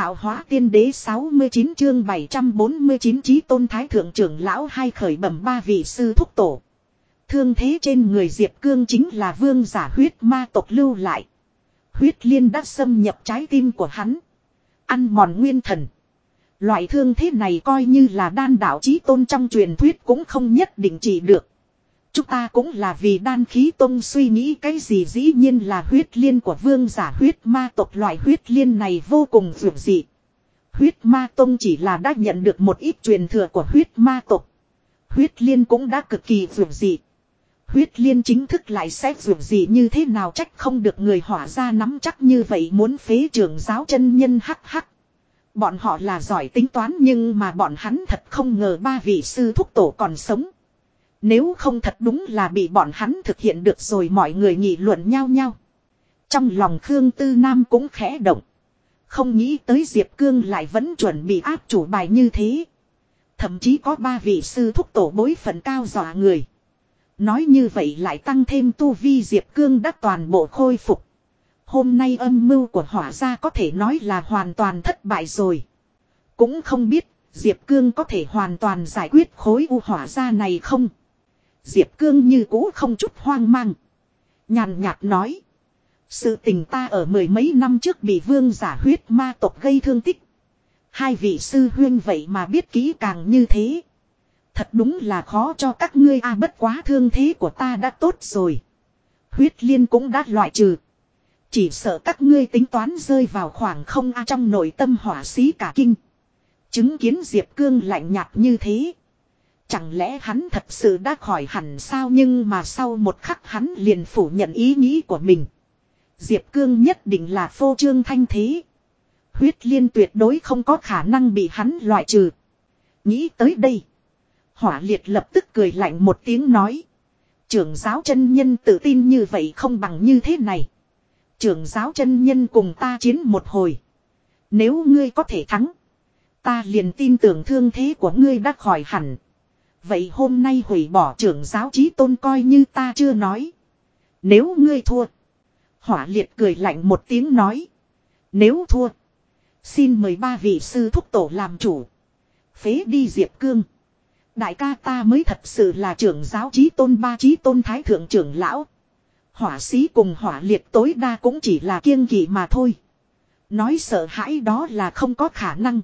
tạo hóa tiên đế 69 chương 749 chí tôn thái thượng trưởng lão hai khởi bẩm ba vị sư thúc tổ. Thương thế trên người Diệp Cương chính là vương giả huyết ma tộc lưu lại. Huyết liên đã xâm nhập trái tim của hắn. Ăn mòn nguyên thần. Loại thương thế này coi như là đan đạo chí tôn trong truyền thuyết cũng không nhất định trị được. Chúng ta cũng là vì đan khí tông suy nghĩ cái gì, dĩ nhiên là huyết liên của vương giả huyết ma tộc. Loại huyết liên này vô cùng dữ dị. Huyết ma tông chỉ là đã nhận được một ít truyền thừa của huyết ma tộc. Huyết liên cũng đã cực kỳ dữ dị. Huyết liên chính thức lại sẽ dữ dị như thế nào, trách không được người Hỏa gia nắm chắc như vậy muốn phế trưởng giáo chân nhân hắc hắc. Bọn họ là giỏi tính toán nhưng mà bọn hắn thật không ngờ ba vị sư thúc tổ còn sống. Nếu không thật đúng là bị bọn hắn thực hiện được rồi, mọi người nghị luận nhau nhau. Trong lòng Khương Tư Nam cũng khẽ động. Không nghĩ tới Diệp Cương lại vẫn chuẩn bị áp chủ bài như thế. Thậm chí có ba vị sư thúc tổ bối phận cao dọa người. Nói như vậy lại tăng thêm tu vi Diệp Cương đã toàn bộ khôi phục. Hôm nay âm mưu của Hỏa gia có thể nói là hoàn toàn thất bại rồi. Cũng không biết Diệp Cương có thể hoàn toàn giải quyết khối u Hỏa gia này không? Diệp Cương như cũ không chút hoang mang. Nhàn nhạt nói. Sự tình ta ở mười mấy năm trước bị vương giả huyết ma tộc gây thương tích. Hai vị sư huyên vậy mà biết kỹ càng như thế. Thật đúng là khó cho các ngươi bất quá thương thế của ta đã tốt rồi. Huyết liên cũng đã loại trừ. Chỉ sợ các ngươi tính toán rơi vào khoảng không trong nội tâm hỏa sĩ cả kinh. Chứng kiến Diệp Cương lạnh nhạt như thế. Chẳng lẽ hắn thật sự đã khỏi hẳn sao, nhưng mà sau một khắc hắn liền phủ nhận ý nghĩ của mình. Diệp Cương nhất định là phô trương thanh thế. Huyết liên tuyệt đối không có khả năng bị hắn loại trừ. Nghĩ tới đây. Hỏa liệt lập tức cười lạnh một tiếng nói. Trưởng giáo chân nhân tự tin như vậy không bằng như thế này. Trưởng giáo chân nhân cùng ta chiến một hồi. Nếu ngươi có thể thắng. Ta liền tin tưởng thương thế của ngươi đã khỏi hẳn. Vậy hôm nay hủy bỏ trưởng giáo chí tôn coi như ta chưa nói. Nếu ngươi thua. Hỏa liệt cười lạnh một tiếng nói. Nếu thua. Xin mời ba vị sư thúc tổ làm chủ. Phế đi Diệp Cương. Đại ca ta mới thật sự là trưởng giáo chí tôn, ba chí tôn thái thượng trưởng lão. Hỏa sĩ cùng hỏa liệt tối đa cũng chỉ là kiêng kỵ mà thôi. Nói sợ hãi đó là không có khả năng.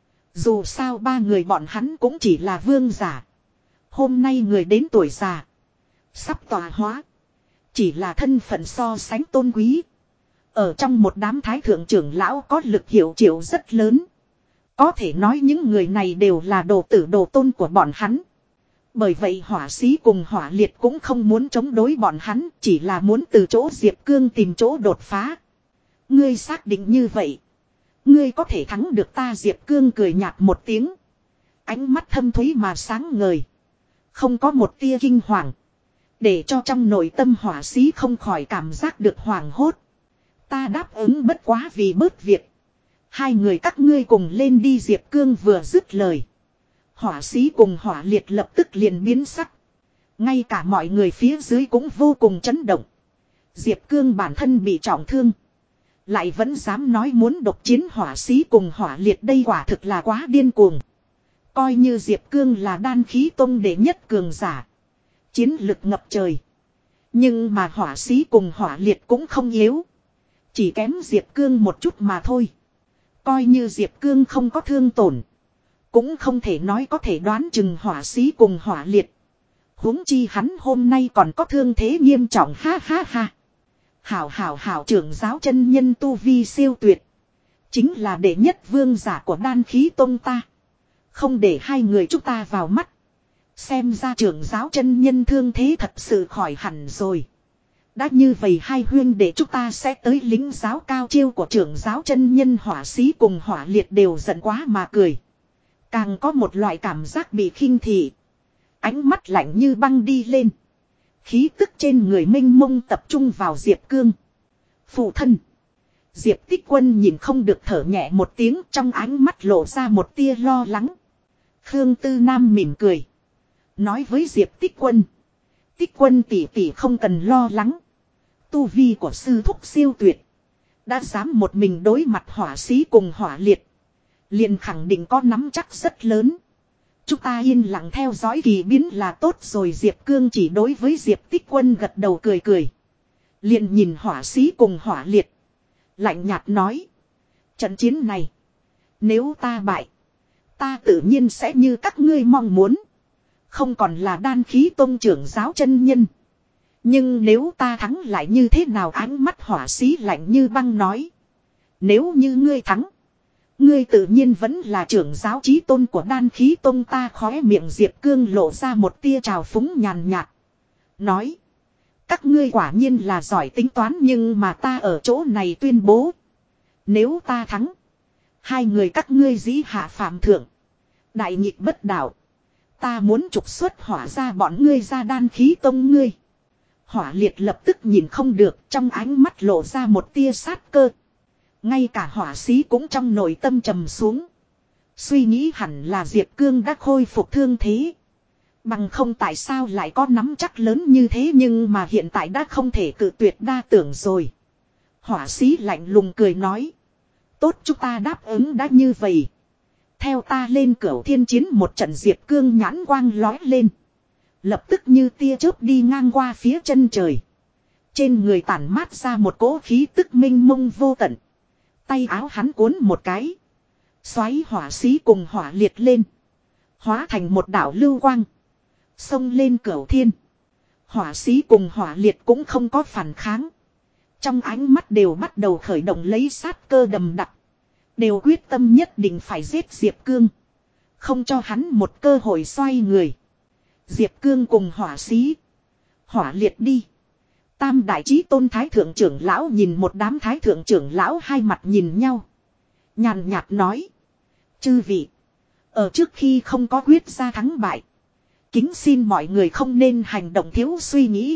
Dù sao ba người bọn hắn cũng chỉ là vương giả. Hôm nay người đến tuổi già. Sắp tọa hóa. Chỉ là thân phận so sánh tôn quý. Ở trong một đám thái thượng trưởng lão có lực hiệu triệu rất lớn. Có thể nói những người này đều là đồ tử đồ tôn của bọn hắn. Bởi vậy hỏa sĩ cùng hỏa liệt cũng không muốn chống đối bọn hắn. Chỉ là muốn từ chỗ Diệp Cương tìm chỗ đột phá. Ngươi xác định như vậy. Ngươi có thể thắng được ta. Diệp Cương cười nhạt một tiếng. Ánh mắt thâm thúy mà sáng ngời. Không có một tia kinh hoàng. Để cho trong nội tâm hỏa sĩ không khỏi cảm giác được hoảng hốt. Ta đáp ứng bất quá vì bớt việc. Hai người các ngươi cùng lên đi. Diệp Cương vừa dứt lời. Hỏa sĩ cùng hỏa liệt lập tức liền biến sắc. Ngay cả mọi người phía dưới cũng vô cùng chấn động. Diệp Cương bản thân bị trọng thương. Lại vẫn dám nói muốn độc chiến hỏa sĩ cùng hỏa liệt, đây quả thực là quá điên cuồng. Coi như Diệp Cương là đan khí tông đệ nhất cường giả. Chiến lực ngập trời. Nhưng mà hỏa sĩ cùng hỏa liệt cũng không yếu. Chỉ kém Diệp Cương một chút mà thôi. Coi như Diệp Cương không có thương tổn. Cũng không thể nói có thể đoán chừng hỏa sĩ cùng hỏa liệt. Huống chi hắn hôm nay còn có thương thế nghiêm trọng, ha ha ha. Hảo trưởng giáo chân nhân tu vi siêu tuyệt. Chính là đệ nhất vương giả của đan khí tông ta. Không để hai người chúng ta vào mắt. Xem ra trưởng giáo chân nhân thương thế thật sự khỏi hẳn rồi. Đã như vậy hai huyên để chúng ta sẽ tới lính giáo cao chiêu của trưởng giáo chân nhân. Hỏa sĩ cùng hỏa liệt đều giận quá mà cười. Càng có một loại cảm giác bị khinh thị. Ánh mắt lạnh như băng đi lên. Khí tức trên người mênh mông tập trung vào Diệp Cương. Phụ thân. Diệp Tích Quân nhìn không được thở nhẹ một tiếng, trong ánh mắt lộ ra một tia lo lắng. Khương Tư Nam mỉm cười. Nói với Diệp Tích Quân. Tích Quân tỷ tỷ không cần lo lắng. Tu vi của sư thúc siêu tuyệt. Đã dám một mình đối mặt hỏa sĩ cùng hỏa liệt. liền khẳng định có nắm chắc rất lớn. Chúng ta yên lặng theo dõi kỳ biến là tốt rồi. Diệp Cương chỉ đối với Diệp Tích Quân gật đầu cười cười. Liền nhìn hỏa sĩ cùng hỏa liệt. Lạnh nhạt nói. Trận chiến này. Nếu ta bại. Ta tự nhiên sẽ như các ngươi mong muốn. Không còn là đan khí tôn trưởng giáo chân nhân. Nhưng nếu ta thắng lại như thế nào? Ánh mắt hỏa sĩ lạnh như băng nói. Nếu như ngươi thắng. Ngươi tự nhiên vẫn là trưởng giáo chí tôn của đan khí tôn. Ta khóe miệng Diệp Cương lộ ra một tia trào phúng nhàn nhạt. Nói. Các ngươi quả nhiên là giỏi tính toán nhưng mà ta ở chỗ này tuyên bố. Nếu ta thắng. Hai người các ngươi dĩ hạ phạm thượng. Đại nghịch bất đạo. Ta muốn trục xuất hỏa ra bọn ngươi ra đan khí tông ngươi. Hỏa liệt lập tức nhìn không được, trong ánh mắt lộ ra một tia sát cơ. Ngay cả hỏa sĩ cũng trong nội tâm trầm xuống. Suy nghĩ hẳn là Diệp Cương đã khôi phục thương thế. Bằng không tại sao lại có nắm chắc lớn như thế nhưng mà hiện tại đã không thể cự tuyệt đa tưởng rồi. Hỏa sĩ lạnh lùng cười nói. Tốt, chúng ta đáp ứng đã như vậy. Theo ta lên cửu thiên chiến một trận. Diệp Cương nhãn quang lói lên. Lập tức như tia chớp đi ngang qua phía chân trời. Trên người tản mát ra một cỗ khí tức minh mông vô tận. Tay áo hắn cuốn một cái. Xoáy hỏa sĩ cùng hỏa liệt lên. Hóa thành một đạo lưu quang. Xông lên cửu thiên. Hỏa sĩ cùng hỏa liệt cũng không có phản kháng. Trong ánh mắt đều bắt đầu khởi động lấy sát cơ đầm đặc. Đều quyết tâm nhất định phải giết Diệp Cương. Không cho hắn một cơ hội xoay người. Diệp Cương cùng hỏa sĩ. Hỏa liệt đi. Tam đại chí tôn thái thượng trưởng lão nhìn một đám thái thượng trưởng lão hai mặt nhìn nhau. Nhàn nhạt nói. Chư vị. Ở trước khi không có quyết ra thắng bại. Kính xin mọi người không nên hành động thiếu suy nghĩ.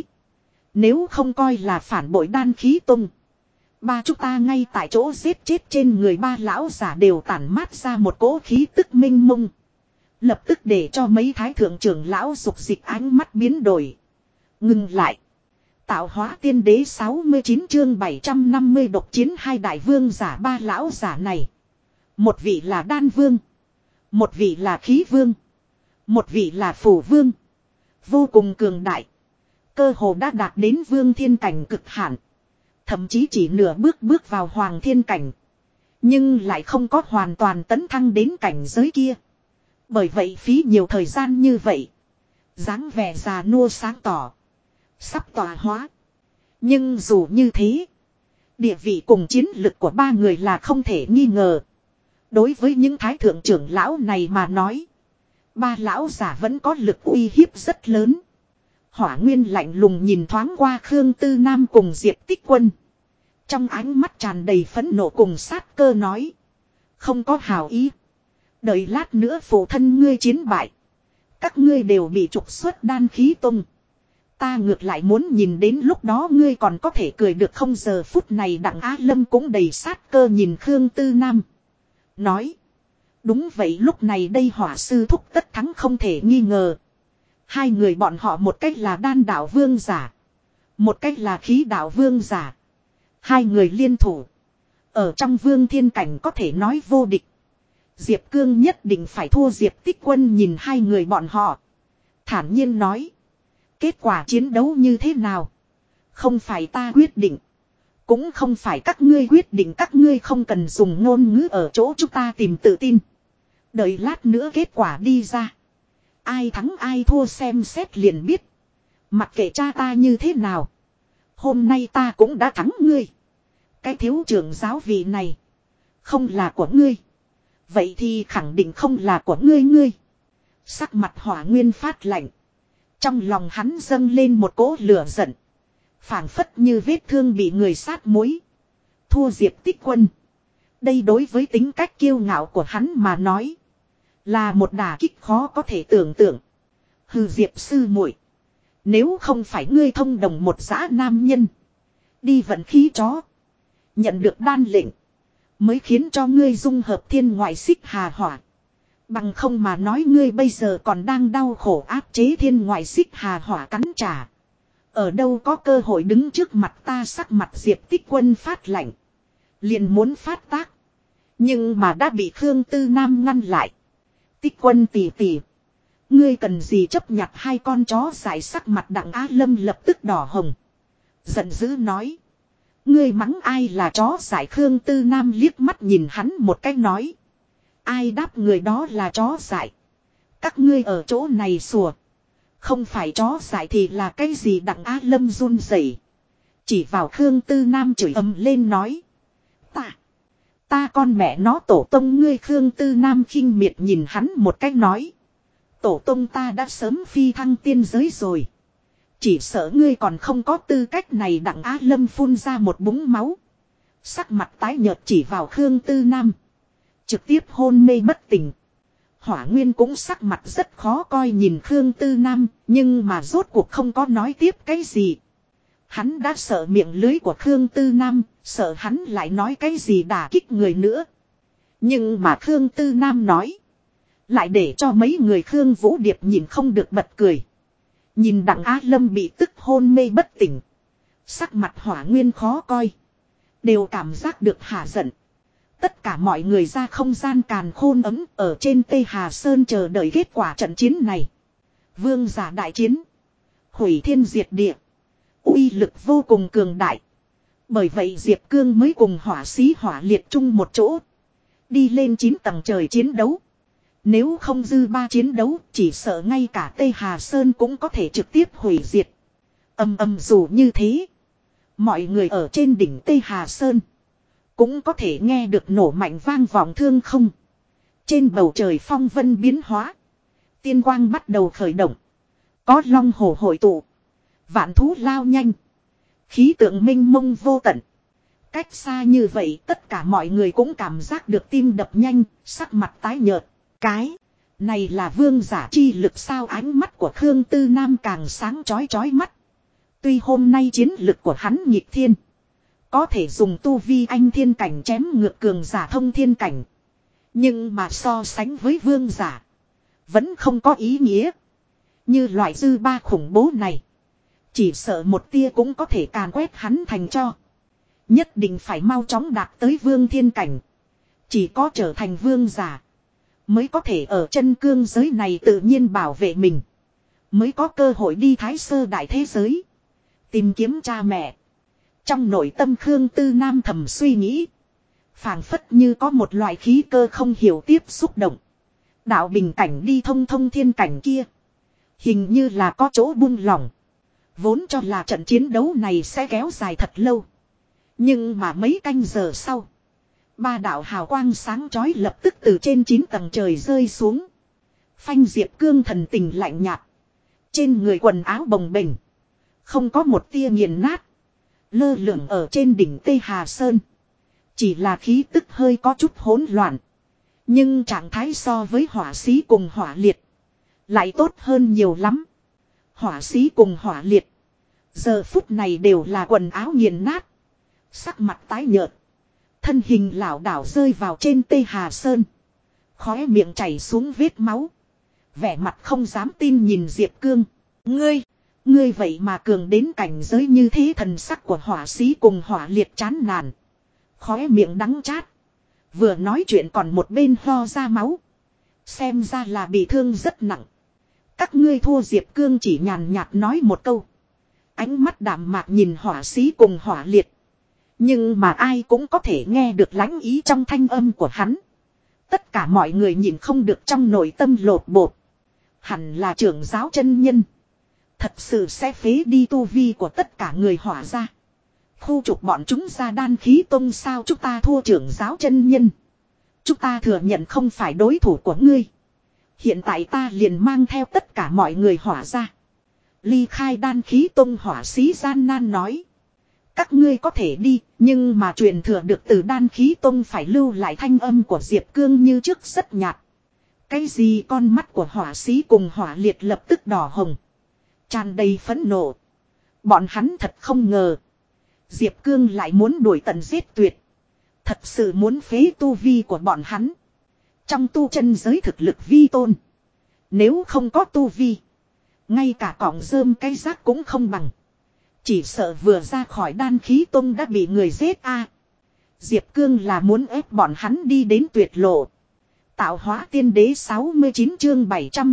Nếu không coi là phản bội đan khí tung. Ba chúng ta ngay tại chỗ giết chết. Trên người ba lão giả đều tản mát ra một cỗ khí tức minh mông. Lập tức để cho mấy thái thượng trưởng lão dục dịch ánh mắt biến đổi. Ngừng lại. Tạo hóa tiên đế 69 chương 750 độc chiến hai đại vương giả. Ba lão giả này. Một vị là đan vương. Một vị là khí vương. Một vị là phù vương. Vô cùng cường đại. Cơ hồ đã đạt đến vương thiên cảnh cực hạn. Thậm chí chỉ nửa bước vào hoàng thiên cảnh. Nhưng lại không có hoàn toàn tấn thăng đến cảnh giới kia. Bởi vậy phí nhiều thời gian như vậy. Dáng vẻ già nua sáng tỏ. Sắp tỏa hóa. Nhưng dù như thế. Địa vị cùng chiến lực của ba người là không thể nghi ngờ. Đối với những thái thượng trưởng lão này mà nói. Ba lão giả vẫn có lực uy hiếp rất lớn. Hỏa Nguyên lạnh lùng nhìn thoáng qua Khương Tư Nam cùng Diệp Tích Quân. Trong ánh mắt tràn đầy phẫn nộ cùng sát cơ nói. Không có hào ý. Đợi lát nữa phụ thân ngươi chiến bại. Các ngươi đều bị trục xuất đan khí tung. Ta ngược lại muốn nhìn đến lúc đó ngươi còn có thể cười được không. Giờ phút này Đặng Á Lâm cũng đầy sát cơ nhìn Khương Tư Nam. Nói. Đúng vậy, lúc này đây hỏa sư thúc tất thắng không thể nghi ngờ. Hai người bọn họ một cách là đan đạo vương giả. Một cách là khí đạo vương giả. Hai người liên thủ. Ở trong vương thiên cảnh có thể nói vô địch. Diệp Cương nhất định phải thua. Diệp Tích Quân nhìn hai người bọn họ. Thản nhiên nói. Kết quả chiến đấu như thế nào? Không phải ta quyết định. Cũng không phải các ngươi quyết định. Các ngươi không cần dùng ngôn ngữ ở chỗ chúng ta tìm tự tin. Đợi lát nữa kết quả đi ra. Ai thắng ai thua xem xét liền biết. Mặc kệ cha ta như thế nào. Hôm nay ta cũng đã thắng ngươi. Cái thiếu trưởng giáo vị này. Không là của ngươi. Vậy thì khẳng định không là của ngươi. Sắc mặt Hỏa Nguyên phát lạnh. Trong lòng hắn dâng lên một cỗ lửa giận. Phảng phất như vết thương bị người sát muối. Thua Diệp Tích Quân. Đây đối với tính cách kiêu ngạo của hắn mà nói. Là một đả kích khó có thể tưởng tượng. Hừ, Diệp sư muội, nếu không phải ngươi thông đồng một dã nam nhân. Đi vận khí chó. Nhận được đan lệnh. Mới khiến cho ngươi dung hợp thiên ngoại xích hà hỏa. Bằng không mà nói ngươi bây giờ còn đang đau khổ áp chế thiên ngoại xích hà hỏa cắn trả. Ở đâu có cơ hội đứng trước mặt ta. Sắc mặt Diệp Tích Quân phát lạnh. Liền muốn phát tác. Nhưng mà đã bị Khương Tư Nam ngăn lại. Tích Quân tỷ tỷ, ngươi cần gì chấp nhặt hai con chó dại, sắc mặt Đặng Á Lâm lập tức đỏ hồng. Giận dữ nói. Ngươi mắng ai là chó dại? Khương Tư Nam liếc mắt nhìn hắn một cái nói. Ai đáp người đó là chó dại? Các ngươi ở chỗ này sủa. Không phải chó dại thì là cái gì? Đặng Á Lâm run rẩy, chỉ vào Khương Tư Nam chửi ầm lên nói. Ta con mẹ nó tổ tông ngươi! Khương Tư Nam khinh miệt nhìn hắn một cái nói. Tổ tông ta đã sớm phi thăng tiên giới rồi. Chỉ sợ ngươi còn không có tư cách này. Đặng Á Lâm phun ra một búng máu. Sắc mặt tái nhợt chỉ vào Khương Tư Nam. Trực tiếp hôn mê bất tỉnh. Hỏa Nguyên cũng sắc mặt rất khó coi nhìn Khương Tư Nam. Nhưng mà rốt cuộc không có nói tiếp cái gì. Hắn đã sợ miệng lưới của Khương Tư Nam. Sợ hắn lại nói cái gì đả kích người nữa. Nhưng mà Khương Tư Nam nói. Lại để cho mấy người Khương Vũ Điệp nhìn không được bật cười. Nhìn Đặng Á Lâm bị tức hôn mê bất tỉnh. Sắc mặt Hỏa Nguyên khó coi. Đều cảm giác được hả giận. Tất cả mọi người ra không gian càn khôn ấm ở trên Tây Hà Sơn chờ đợi kết quả trận chiến này. Vương giả đại chiến. Hủy thiên diệt địa. Uy lực vô cùng cường đại. Bởi vậy Diệp Cương mới cùng hỏa sĩ hỏa liệt chung một chỗ. Đi lên 9 tầng trời chiến đấu. Nếu không dư ba chiến đấu, chỉ sợ ngay cả Tây Hà Sơn cũng có thể trực tiếp hủy diệt. Ầm ầm dù như thế. Mọi người ở trên đỉnh Tây Hà Sơn cũng có thể nghe được nổ mạnh vang vọng thương không. Trên bầu trời phong vân biến hóa. Tiên quang bắt đầu khởi động. Có long hổ hội tụ. Vạn thú lao nhanh. Khí tượng minh mông vô tận. Cách xa như vậy tất cả mọi người cũng cảm giác được tim đập nhanh, sắc mặt tái nhợt. Cái này là vương giả chi lực sao? Ánh mắt của Khương Tư Nam càng sáng chói mắt. Tuy hôm nay chiến lực của hắn nghịch thiên. Có thể dùng tu vi anh thiên cảnh chém ngược cường giả thông thiên cảnh. Nhưng mà so sánh với vương giả. Vẫn không có ý nghĩa. Như loại dư ba khủng bố này. Chỉ sợ một tia cũng có thể càn quét hắn thành cho. Nhất định phải mau chóng đạt tới vương thiên cảnh. Chỉ có trở thành vương giả. Mới có thể ở chân cương giới này tự nhiên bảo vệ mình. Mới có cơ hội đi thái sơ đại thế giới. Tìm kiếm cha mẹ. Trong nội tâm Khương Tư Nam thầm suy nghĩ. Phảng phất như có một loại khí cơ không hiểu tiếp xúc động. Đạo bình cảnh đi thông thiên cảnh kia. Hình như là có chỗ buông lỏng. Vốn cho là trận chiến đấu này sẽ kéo dài thật lâu. Nhưng mà mấy canh giờ sau. Ba đạo hào quang sáng chói lập tức từ trên 9 tầng trời rơi xuống. Phanh Diệp Cương thần tình lạnh nhạt. Trên người quần áo bồng bềnh. Không có một tia nghiền nát. Lơ lửng ở trên đỉnh Tây Hà Sơn. Chỉ là khí tức hơi có chút hỗn loạn. Nhưng trạng thái so với hỏa sĩ cùng hỏa liệt. Lại tốt hơn nhiều lắm. Hỏa sĩ cùng hỏa liệt. Giờ phút này đều là quần áo nghiền nát. Sắc mặt tái nhợt. Thân hình lảo đảo rơi vào trên Tây Hà Sơn. Khóe miệng chảy xuống vết máu. Vẻ mặt không dám tin nhìn Diệp Cương. Ngươi vậy mà cường đến cảnh giới như thế? Thần sắc của hỏa sĩ cùng hỏa liệt chán nản. Khóe miệng đắng chát. Vừa nói chuyện còn một bên ho ra máu. Xem ra là bị thương rất nặng. Các ngươi thua. Diệp Cương chỉ nhàn nhạt nói một câu. Ánh mắt đạm mạc nhìn hỏa sĩ cùng hỏa liệt. Nhưng mà ai cũng có thể nghe được lãnh ý trong thanh âm của hắn. Tất cả mọi người nhìn không được trong nội tâm lột bột. Hẳn là trưởng giáo chân nhân. Thật sự sẽ phế đi tu vi của tất cả người hỏa ra. Khu trục bọn chúng ra Đan Khí Tông sao? Chúng ta thua trưởng giáo chân nhân. Chúng ta thừa nhận không phải đối thủ của ngươi. Hiện tại ta liền mang theo tất cả mọi người hỏa ra. Ly khai Đan Khí Tông. Hỏa sĩ gian nan nói. Các ngươi có thể đi, nhưng mà truyền thừa được từ Đan Khí Tông phải lưu lại. Thanh âm của Diệp Cương như trước rất nhạt. Cái gì? Con mắt của hỏa sĩ cùng hỏa liệt lập tức đỏ hồng. Tràn đầy phẫn nộ. Bọn hắn thật không ngờ. Diệp Cương lại muốn đuổi tận giết tuyệt. Thật sự muốn phế tu vi của bọn hắn. Trong tu chân giới thực lực vi tôn. Nếu không có tu vi. Ngay cả cọng rơm cây rác cũng không bằng. Chỉ sợ vừa ra khỏi Đan Khí Tông đã bị người giết a. Diệp Cương là muốn ép bọn hắn đi đến tuyệt lộ. Tạo hóa tiên đế 69 chương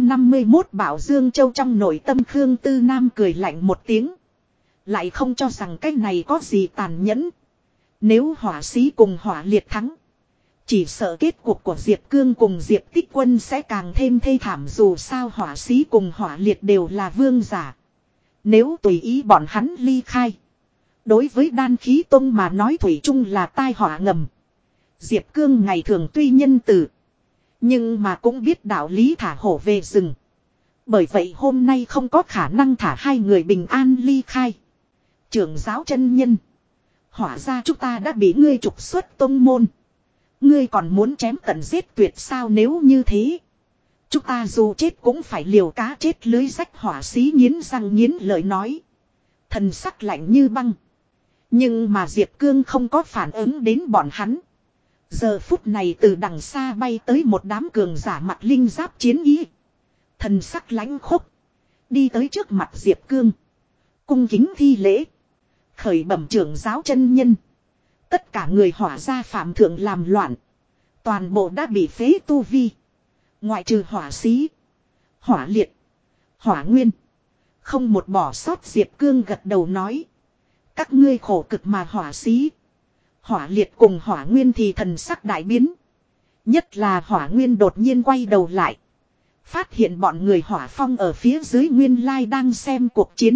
751 Bảo Dương Châu trong nội tâm Khương Tư Nam cười lạnh một tiếng. Lại không cho rằng cái này có gì tàn nhẫn. Nếu hỏa sĩ cùng hỏa liệt thắng. Chỉ sợ kết cục của Diệp Cương cùng Diệp Tích Quân sẽ càng thêm thê thảm, dù sao hỏa sĩ cùng hỏa liệt đều là vương giả. Nếu tùy ý bọn hắn ly khai. Đối với đan khí tông mà nói thủy chung là tai họa ngầm. Diệp Cương ngày thường tuy nhân từ. Nhưng mà cũng biết đạo lý thả hổ về rừng. Bởi vậy hôm nay không có khả năng thả hai người bình an ly khai. Trưởng giáo chân nhân. Hỏa ra chúng ta đã bị ngươi trục xuất tông môn. Ngươi còn muốn chém tận giết tuyệt sao, nếu như thế. Chúng ta dù chết cũng phải liều cá chết lưới rách, hỏa sĩ nghiến răng nghiến lợi nói. Thần sắc lạnh như băng. Nhưng mà Diệp Cương không có phản ứng đến bọn hắn. Giờ phút này từ đằng xa bay tới một đám cường giả mặc linh giáp chiến ý. Thần sắc lãnh khốc. Đi tới trước mặt Diệp Cương. Cung kính thi lễ. Khởi bẩm trưởng giáo chân nhân. Tất cả người hỏa gia phạm thượng làm loạn. Toàn bộ đã bị phế tu vi. Ngoại trừ hỏa sĩ, hỏa liệt, hỏa nguyên. Không một bỏ sót. Diệp Cương gật đầu nói. Các ngươi khổ cực mà hỏa sĩ, hỏa liệt cùng hỏa nguyên thì thần sắc đại biến. Nhất là hỏa nguyên đột nhiên quay đầu lại. Phát hiện bọn người hỏa phong ở phía dưới nguyên lai đang xem cuộc chiến.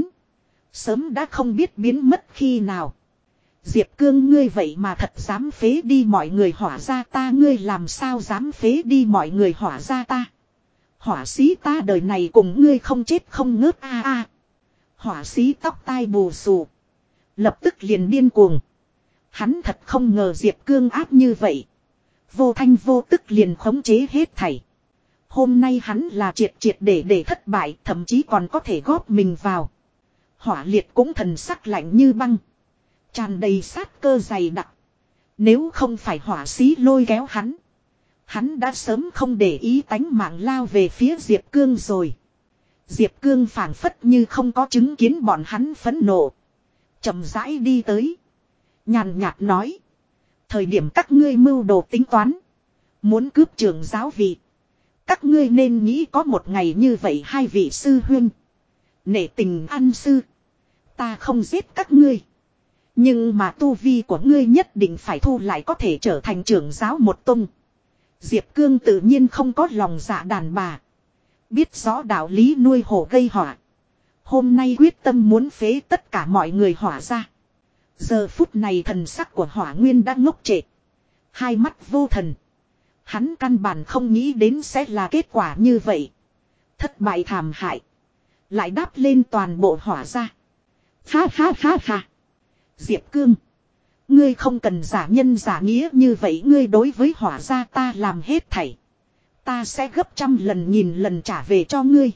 Sớm đã không biết biến mất khi nào. Diệp Cương, ngươi vậy mà thật dám phế đi mọi người hỏa gia ta. Ngươi làm sao dám phế đi mọi người hỏa gia ta. Hỏa sĩ ta đời này cùng ngươi không chết không ngớt a a. Hỏa sĩ tóc tai bù xù. Lập tức liền điên cuồng. Hắn thật không ngờ Diệp Cương áp như vậy. Vô thanh vô tức liền khống chế hết thảy. Hôm nay hắn là triệt triệt để thất bại, thậm chí còn có thể góp mình vào. Hỏa liệt cũng thần sắc lạnh như băng. Tràn đầy sát cơ dày đặc. Nếu không phải hỏa sĩ lôi kéo hắn. Hắn đã sớm không để ý tánh mạng lao về phía Diệp Cương rồi. Diệp Cương phảng phất như không có chứng kiến bọn hắn phẫn nộ. Chậm rãi đi tới. Nhàn nhạt nói. Thời điểm các ngươi mưu đồ tính toán. Muốn cướp trưởng giáo vị. Các ngươi nên nghĩ có một ngày như vậy hai vị sư huynh. Nể tình ăn sư. Ta không giết các ngươi. Nhưng mà tu vi của ngươi nhất định phải thu lại có thể trở thành trưởng giáo một tông. Diệp Cương tự nhiên không có lòng dạ đàn bà. Biết rõ đạo lý nuôi hổ gây họa. Hôm nay quyết tâm muốn phế tất cả mọi người hỏa ra. Giờ phút này thần sắc của hỏa nguyên đã ngốc trệ. Hai mắt vô thần. Hắn căn bản không nghĩ đến sẽ là kết quả như vậy. Thất bại thảm hại. Lại đáp lên toàn bộ hỏa ra. Ha ha ha ha. Diệp Cương. Ngươi không cần giả nhân giả nghĩa như vậy. Ngươi đối với hỏa gia ta làm hết thảy. Ta sẽ gấp trăm lần nghìn lần trả về cho ngươi.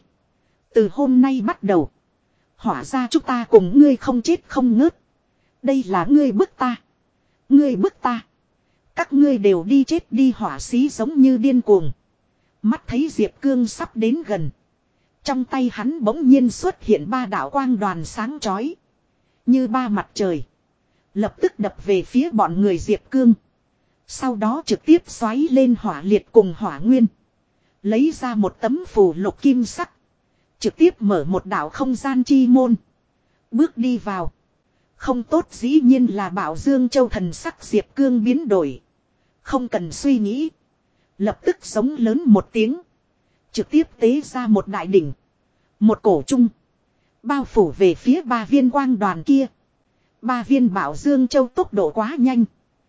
Từ hôm nay bắt đầu. Hỏa gia chúng ta cùng ngươi không chết không ngớt. Đây là ngươi bức ta. Ngươi bức ta. Các ngươi đều đi chết đi. Hỏa sĩ giống như điên cuồng. Mắt thấy Diệp Cương sắp đến gần. Trong tay hắn bỗng nhiên xuất hiện ba đạo quang đoàn sáng chói. Như ba mặt trời. Lập tức đập về phía bọn người Diệp Cương. Sau đó trực tiếp xoáy lên hỏa liệt cùng hỏa nguyên. Lấy ra một tấm phù lục kim sắc. Trực tiếp mở một đạo không gian chi môn. Bước đi vào. Không tốt, dĩ nhiên là Bảo Dương Châu. Thần sắc Diệp Cương biến đổi. Không cần suy nghĩ. Lập tức giống lớn một tiếng. Trực tiếp tế ra một đại đỉnh. Một cổ trung. Bao phủ về phía ba viên quang đoàn kia. Ba viên Bảo Dương Châu tốc độ quá nhanh.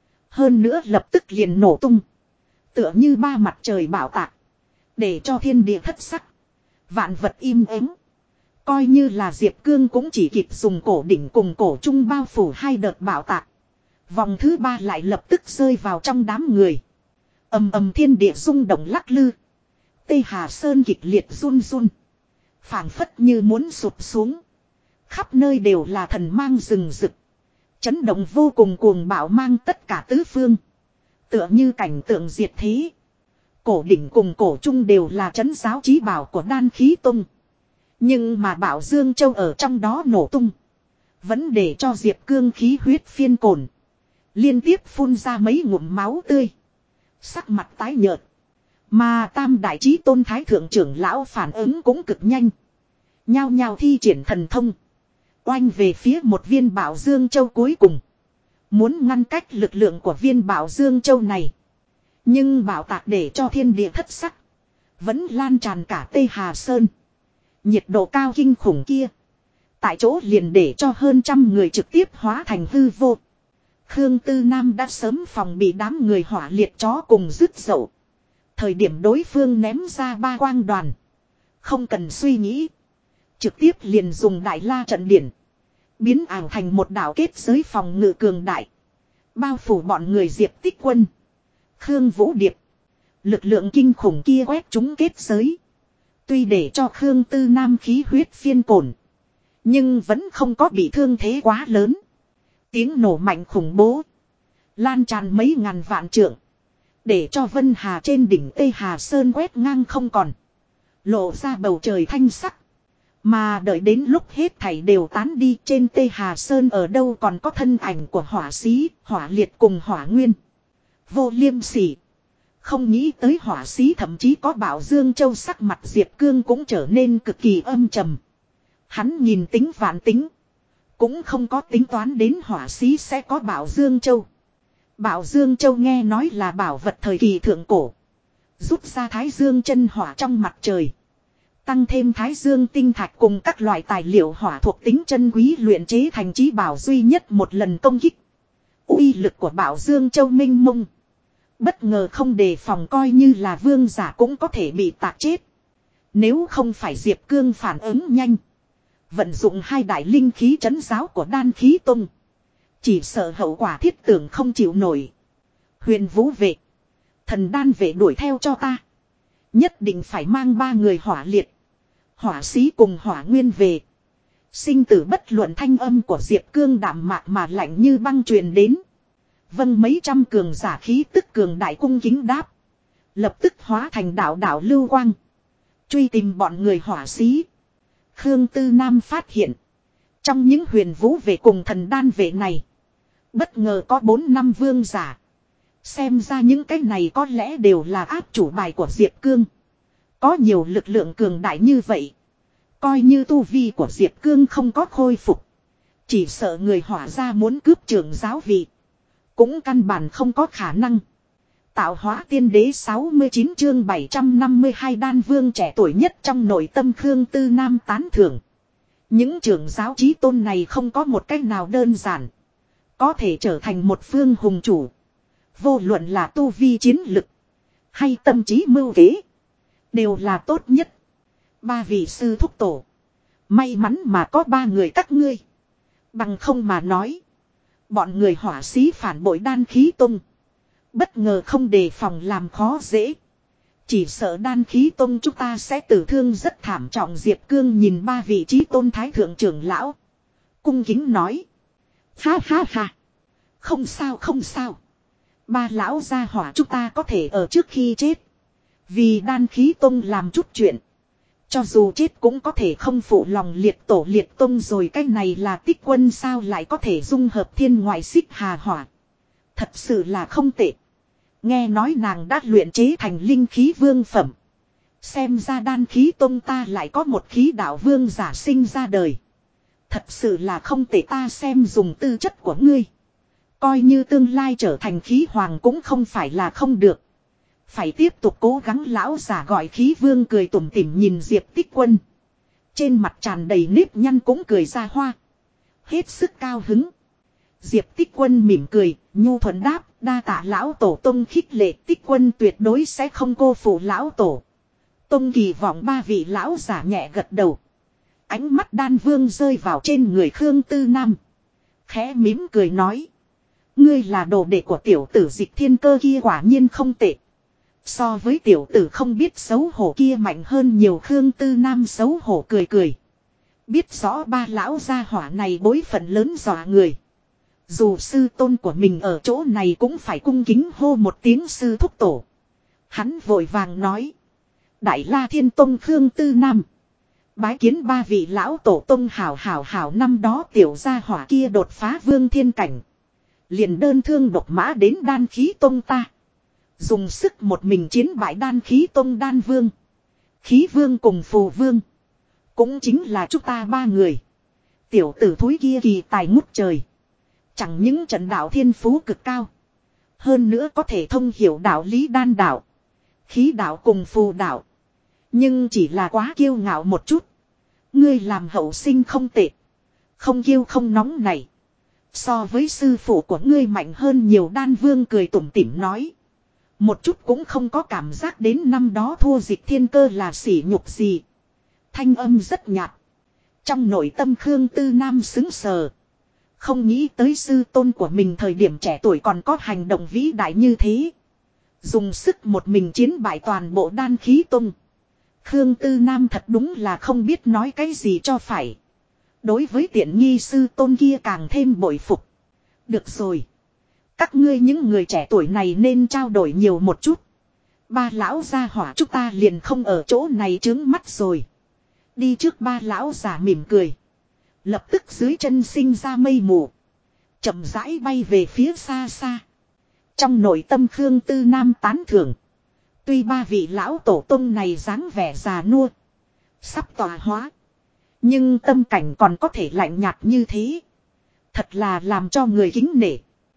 Hơn nữa lập tức liền nổ tung. Tựa như ba mặt trời bảo tạc. Để cho thiên địa thất sắc. Vạn vật im ắng. Coi như là Diệp Cương cũng chỉ kịp dùng cổ đỉnh cùng cổ trung bao phủ hai đợt bảo tạc. Vòng thứ ba lại lập tức rơi vào trong đám người. Ầm ầm, thiên địa rung động lắc lư. Tây Hà Sơn kịch liệt run run. Phảng phất như muốn sụp xuống. Khắp nơi đều là thần mang rừng rực. Chấn động vô cùng cuồng bạo mang tất cả tứ phương. Tựa như cảnh tượng diệt thế. Cổ đỉnh cùng cổ trung đều là trấn giáo chí bảo của Đan Khí Tông. Nhưng mà Bảo Dương Châu ở trong đó nổ tung. Vẫn để cho Diệp Cương khí huyết phiên cồn. Liên tiếp phun ra mấy ngụm máu tươi. Sắc mặt tái nhợt. Mà tam đại chí tôn thái thượng trưởng lão phản ứng cũng cực nhanh. Nhao nhao thi triển thần thông. Oanh về phía một viên bảo dương châu cuối cùng. Muốn ngăn cách lực lượng của viên bảo dương châu này. Nhưng bảo tạc để cho thiên địa thất sắc. Vẫn lan tràn cả Tây Hà Sơn. Nhiệt độ cao kinh khủng kia. Tại chỗ liền để cho hơn 100 người trực tiếp hóa thành hư vô. Khương Tư Nam đã sớm phòng bị đám người hỏa liệt chó cùng rứt dậu. Thời điểm đối phương ném ra 3 quang đoàn. Không cần suy nghĩ. Trực tiếp liền dùng đại la trận điển. Biến ảo thành một đảo kết giới phòng ngự cường đại. Bao phủ bọn người Diệp Tích Quân. Khương Vũ Điệp. Lực lượng kinh khủng kia quét chúng kết giới. Tuy để cho Khương Tư Nam khí huyết phiên cổn. Nhưng vẫn không có bị thương thế quá lớn. Tiếng nổ mạnh khủng bố. Lan tràn mấy ngàn vạn trượng. Để cho Vân Hà trên đỉnh Tây Hà Sơn quét ngang không còn. Lộ ra bầu trời thanh sắc. Mà đợi đến lúc hết thảy đều tán đi trên Tây Hà Sơn ở đâu còn có thân ảnh của hỏa sĩ, hỏa liệt cùng hỏa nguyên. Vô Liêm Sỉ. Không nghĩ tới hỏa sĩ thậm chí có Bảo Dương Châu, sắc mặt Diệp Cương cũng trở nên cực kỳ âm trầm. Hắn nhìn tính vạn tính. Cũng không có tính toán đến hỏa sĩ sẽ có Bảo Dương Châu. Bảo Dương Châu nghe nói là bảo vật thời kỳ thượng cổ. Rút ra Thái Dương chân hỏa trong mặt trời. Tăng thêm Thái Dương tinh thạch cùng các loại tài liệu hỏa thuộc tính chân quý luyện chế thành chí bảo duy nhất một lần công kích. Uy lực của Bảo Dương Châu minh mông. Bất ngờ không đề phòng coi như là vương giả cũng có thể bị tạc chết. Nếu không phải Diệp Cương phản ứng nhanh. Vận dụng 2 đại linh khí trấn giáo của đan khí tông. Chỉ sợ hậu quả thiết tưởng không chịu nổi. Huyền Vũ vệ. Thần đan vệ đuổi theo cho ta. Nhất định phải mang 3 người hỏa liệt. Hỏa sĩ cùng hỏa nguyên về. Sinh tử bất luận, thanh âm của Diệp Cương đạm mạc mà lạnh như băng truyền đến. Vâng, mấy trăm cường giả khí tức cường đại cung kính đáp. Lập tức hóa thành đạo đạo lưu quang. Truy tìm bọn người hỏa sĩ. Khương Tư Nam phát hiện. Trong những huyền vũ vệ cùng thần đan vệ này. Bất ngờ có 4 năm vương giả. Xem ra những cái này có lẽ đều là áp chủ bài của Diệp Cương. Có nhiều lực lượng cường đại như vậy. Coi như tu vi của Diệp Cương không có khôi phục. Chỉ sợ người hỏa gia muốn cướp trưởng giáo vị. Cũng căn bản không có khả năng. Tạo hóa tiên đế 69 chương 752 đan vương trẻ tuổi nhất trong nội tâm Khương Tư Nam tán thưởng. Những trưởng giáo chí tôn này không có một cách nào đơn giản. Có thể trở thành một phương hùng chủ. Vô luận là tu vi chiến lực. Hay tâm trí mưu kế. Đều là tốt nhất. 3 vị sư thúc tổ. May mắn mà có 3 người các ngươi. Bằng không mà nói. Bọn người hỏa sĩ phản bội đan khí tông. Bất ngờ không đề phòng làm khó dễ. Chỉ sợ đan khí tông chúng ta sẽ tử thương rất thảm trọng. Diệp Cương nhìn 3 vị chí tôn thái thượng trưởng lão. Cung kính nói. Ha ha ha. Không sao không sao. 3 lão gia hỏa chúng ta có thể ở trước khi chết. Vì đan khí tông làm chút chuyện. Cho dù chết cũng có thể không phụ lòng liệt tổ liệt tông rồi. Cái này là Tích Quân sao lại có thể dung hợp thiên ngoại xích hà hỏa. Thật sự là không tệ. Nghe nói nàng đã luyện chế thành linh khí vương phẩm. Xem ra đan khí tông ta lại có một khí đạo vương giả sinh ra đời. Thật sự là không tệ, ta xem dùng tư chất của ngươi. Coi như tương lai trở thành khí hoàng cũng không phải là không được. Phải tiếp tục cố gắng, lão giả gọi khí vương cười tủm tỉm nhìn Diệp Tích Quân. Trên mặt tràn đầy nếp nhăn cũng cười ra hoa. Hết sức cao hứng. Diệp Tích Quân mỉm cười, nhu thuận đáp, đa tạ lão tổ tông khích lệ, Tích Quân tuyệt đối sẽ không cô phụ lão tổ. Tông kỳ vọng 3 vị lão giả nhẹ gật đầu. Ánh mắt đan vương rơi vào trên người Khương Tư Nam. Khẽ mỉm cười nói. Ngươi là đồ đệ của tiểu tử Dịch Thiên Cơ kia quả nhiên không tệ. So với tiểu tử không biết xấu hổ kia mạnh hơn nhiều. Khương Tư Nam xấu hổ cười cười. Biết rõ 3 lão gia hỏa này bối phận lớn dọa người. Dù sư tôn của mình ở chỗ này cũng phải cung kính hô một tiếng sư thúc tổ. Hắn vội vàng nói. Đại La Thiên Tông Khương Tư Nam. Bái kiến 3 vị lão tổ tông hảo năm đó tiểu gia hỏa kia đột phá vương thiên cảnh. Liền đơn thương độc mã đến Đan Khí Tông ta. Dùng sức một mình chiến bại Đan Khí Tông Đan Vương. Khí Vương cùng Phù Vương. Cũng chính là chúng ta ba người. Tiểu tử thúi kia kỳ tài ngút trời. Chẳng những trận đạo thiên phú cực cao. Hơn nữa có thể thông hiểu đạo lý đan đạo. Khí đạo cùng phù đạo. Nhưng chỉ là quá kiêu ngạo một chút. Ngươi làm hậu sinh không tệ. Không kiêu không nóng này. So với sư phụ của ngươi mạnh hơn nhiều. Đan Vương cười tủm tỉm nói. Một chút cũng không có cảm giác đến năm đó thua Dịch Thiên Cơ là sỉ nhục gì. Thanh âm rất nhạt. Trong nội tâm Khương Tư Nam xứng sờ. Không nghĩ tới sư tôn của mình thời điểm trẻ tuổi còn có hành động vĩ đại như thế. Dùng sức một mình chiến bại toàn bộ Đan Khí Tông. Khương Tư Nam thật đúng là không biết nói cái gì cho phải. Đối với tiện nghi sư tôn kia càng thêm bội phục. Được rồi. Các ngươi những người trẻ tuổi này nên trao đổi nhiều một chút. Ba lão gia hỏa chúng ta liền không ở chỗ này trướng mắt rồi. Đi trước ba lão già mỉm cười. Lập tức dưới chân sinh ra mây mù. Chậm rãi bay về phía xa xa. Trong nội tâm Khương Tư Nam tán thưởng. Tuy ba vị lão tổ tông này dáng vẻ già nua. Sắp tọa hóa. Nhưng tâm cảnh còn có thể lạnh nhạt như thế. Thật là làm cho người kính nể.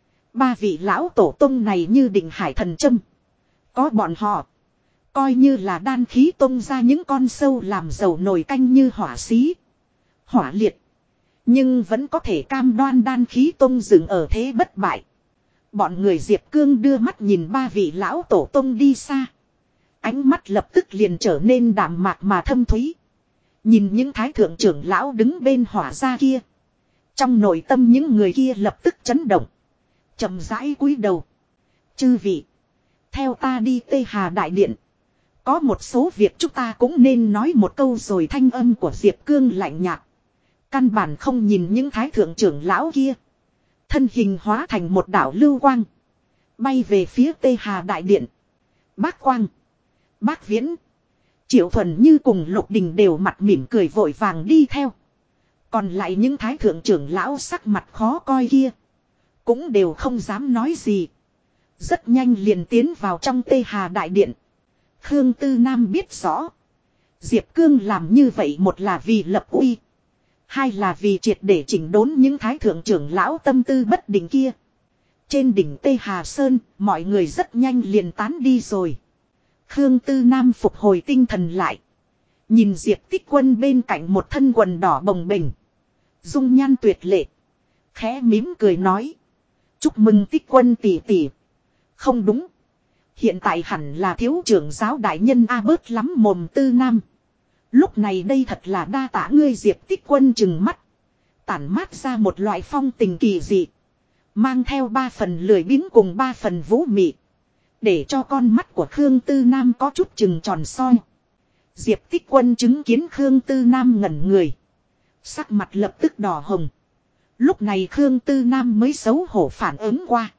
Ba vị lão tổ tông này như định hải thần châm. Có bọn họ. Coi như là Đan Khí Tông ra những con sâu làm dầu nồi canh như hỏa xí. Hỏa liệt. Nhưng vẫn có thể cam đoan Đan Khí Tông dừng ở thế bất bại. Bọn người Diệp Cương đưa mắt nhìn ba vị lão tổ tông đi xa. Ánh mắt lập tức liền trở nên đạm mạc mà thâm thúy. Nhìn những thái thượng trưởng lão đứng bên hỏa ra kia. Trong nội tâm những người kia lập tức chấn động. Chậm rãi cúi đầu. Chư vị. Theo ta đi Tê Hà Đại Điện. Có một số việc chúng ta cũng nên nói một câu rồi. Thanh âm của Diệp Cương lạnh nhạt. Căn bản không nhìn những thái thượng trưởng lão kia. Thân hình hóa thành một đảo lưu quang. Bay về phía Tê Hà Đại Điện. Bác Quang. Bác Viễn. Triệu Thuần Như cùng Lục Đình đều mặt mỉm cười vội vàng đi theo. Còn lại những thái thượng trưởng lão sắc mặt khó coi kia. Cũng đều không dám nói gì. Rất nhanh liền tiến vào trong Tê Hà Đại Điện. Khương Tư Nam biết rõ. Diệp Cương làm như vậy một là vì lập uy. Hai là vì triệt để chỉnh đốn những thái thượng trưởng lão tâm tư bất định kia. Trên đỉnh Tê Hà Sơn, mọi người rất nhanh liền tán đi rồi. Khương Tư Nam phục hồi tinh thần lại. Nhìn Diệp Tích Quân bên cạnh một thân quần đỏ bồng bềnh. Dung nhan tuyệt lệ. Khẽ mím cười nói. Chúc mừng Tích Quân tỷ tỷ. Không đúng. Hiện tại hẳn là thiếu trưởng giáo đại nhân A bớt lắm mồm Tư Nam. Lúc này đây thật là đa tả ngươi Diệp Tích Quân chừng mắt. Tản mát ra một loại phong tình kỳ dị. Mang theo 3 phần lười biếng cùng 3 phần vũ mị. Để cho con mắt của Khương Tư Nam có chút chừng tròn soi. Diệp Tích Quân chứng kiến Khương Tư Nam ngẩn người. Sắc mặt lập tức đỏ hồng. Lúc này Khương Tư Nam mới xấu hổ phản ứng qua.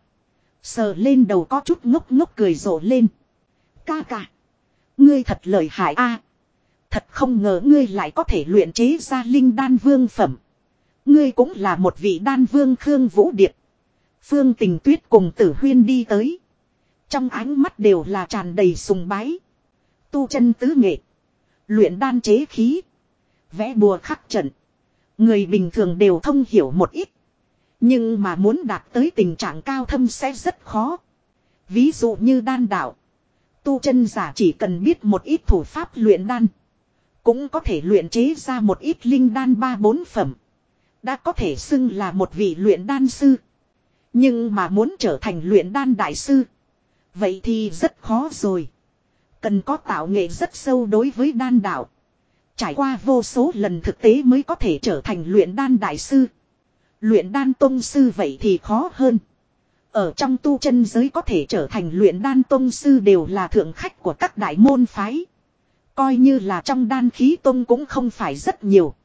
Sờ lên đầu có chút ngốc ngốc cười rộ lên. Ca ca. Ngươi thật lợi hại a. Thật không ngờ ngươi lại có thể luyện chế ra linh đan vương phẩm. Ngươi cũng là một vị đan vương. Khương Vũ Điệp, Phương Tình Tuyết cùng Tử Huyên đi tới. Trong ánh mắt đều là tràn đầy sùng bái. Tu chân tứ nghệ. Luyện đan chế khí. Vẽ bùa khắc trận. Người bình thường đều thông hiểu một ít. Nhưng mà muốn đạt tới tình trạng cao thâm sẽ rất khó. Ví dụ như đan đạo. Tu chân giả chỉ cần biết một ít thủ pháp luyện đan. Cũng có thể luyện chế ra một ít linh đan 3-4 phẩm. Đã có thể xưng là một vị luyện đan sư. Nhưng mà muốn trở thành luyện đan đại sư. Vậy thì rất khó rồi. Cần có tạo nghệ rất sâu đối với đan đạo. Trải qua vô số lần thực tế mới có thể trở thành luyện đan đại sư. Luyện đan tông sư vậy thì khó hơn. Ở trong tu chân giới có thể trở thành luyện đan tông sư đều là thượng khách của các đại môn phái. Coi như là trong đan khí tông cũng không phải rất nhiều.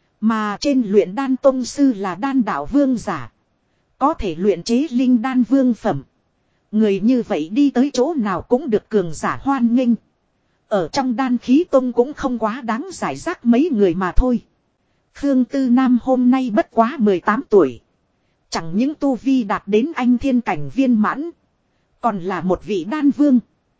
Mà trên luyện đan tông sư là đan đạo vương giả. Có thể luyện chế linh đan vương phẩm. Người như vậy đi tới chỗ nào cũng được cường giả hoan nghênh. Ở trong đan khí tông cũng không quá đáng giải rác mấy người mà thôi. Khương Tư Nam hôm nay bất quá 18 tuổi. Chẳng những tu vi đạt đến anh thiên cảnh viên mãn. Còn là một vị đan vương.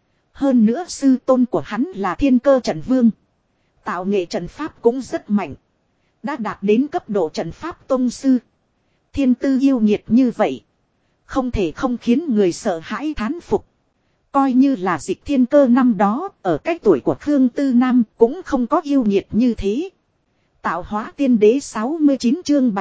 Hơn nữa sư tôn của hắn là thiên cơ trận vương. Tạo nghệ trận pháp cũng rất mạnh. Đã đạt đến cấp độ trận pháp tông sư. Thiên tư yêu nghiệt như vậy. Không thể không khiến người sợ hãi thán phục. Coi như là Dịch Thiên Cơ năm đó, ở cái tuổi của Khương Tư Nam cũng không có yêu nghiệt như thế. Tạo hóa tiên đế 69 chương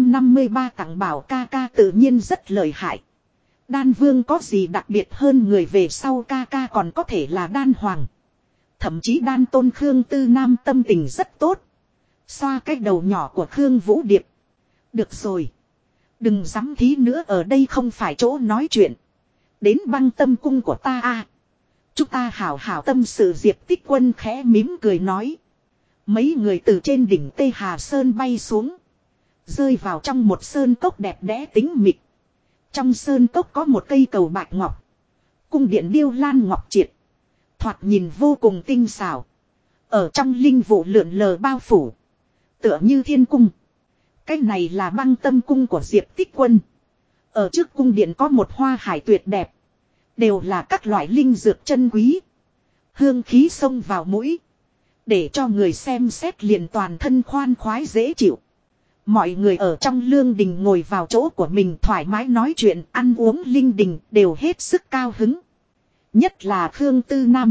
753 tặng bảo ca ca tự nhiên rất lợi hại. Đan vương có gì đặc biệt hơn người về sau ca ca còn có thể là đan hoàng. Thậm chí đan tôn Khương Tư Nam tâm tình rất tốt. Xoa cái đầu nhỏ của Khương Vũ Điệp. Được rồi. Đừng dám thí nữa, ở đây không phải chỗ nói chuyện. Đến Băng Tâm cung của ta a. Chúng ta hảo hảo tâm sự. Diệp Tích Quân khẽ mím cười nói. Mấy người từ trên đỉnh Tây Hà Sơn bay xuống. Rơi vào trong một sơn cốc đẹp đẽ tĩnh mịch. Trong sơn cốc có một cây cầu bạch ngọc. Cung điện điêu lan ngọc triệt. Thoạt nhìn vô cùng tinh xảo. Ở trong linh vụ lượn lờ bao phủ. Tựa như thiên cung. Cái này là Băng Tâm cung của Diệp Tích Quân. Ở trước cung điện có một hoa hải tuyệt đẹp. Đều là các loại linh dược chân quý. Hương khí xông vào mũi. Để cho người xem xét liền toàn thân khoan khoái dễ chịu. Mọi người ở trong lương đình ngồi vào chỗ của mình thoải mái nói chuyện, ăn uống linh đình đều hết sức cao hứng. Nhất là Khương Tư Nam.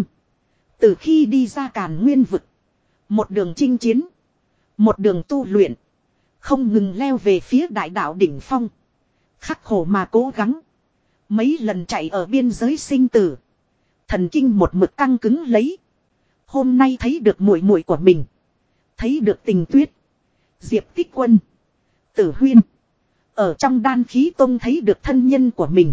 Từ khi đi ra Càn Nguyên vực. Một đường chinh chiến. Một đường tu luyện. Không ngừng leo về phía đại đạo đỉnh phong. Khắc khổ mà cố gắng. Mấy lần chạy ở biên giới sinh tử. Thần kinh một mực căng cứng lấy. Hôm nay thấy được muội muội của mình. Thấy được Tình Tuyết. Diệp Tích Quân. Tử Huyên. Ở trong Đan Khí Tông thấy được thân nhân của mình.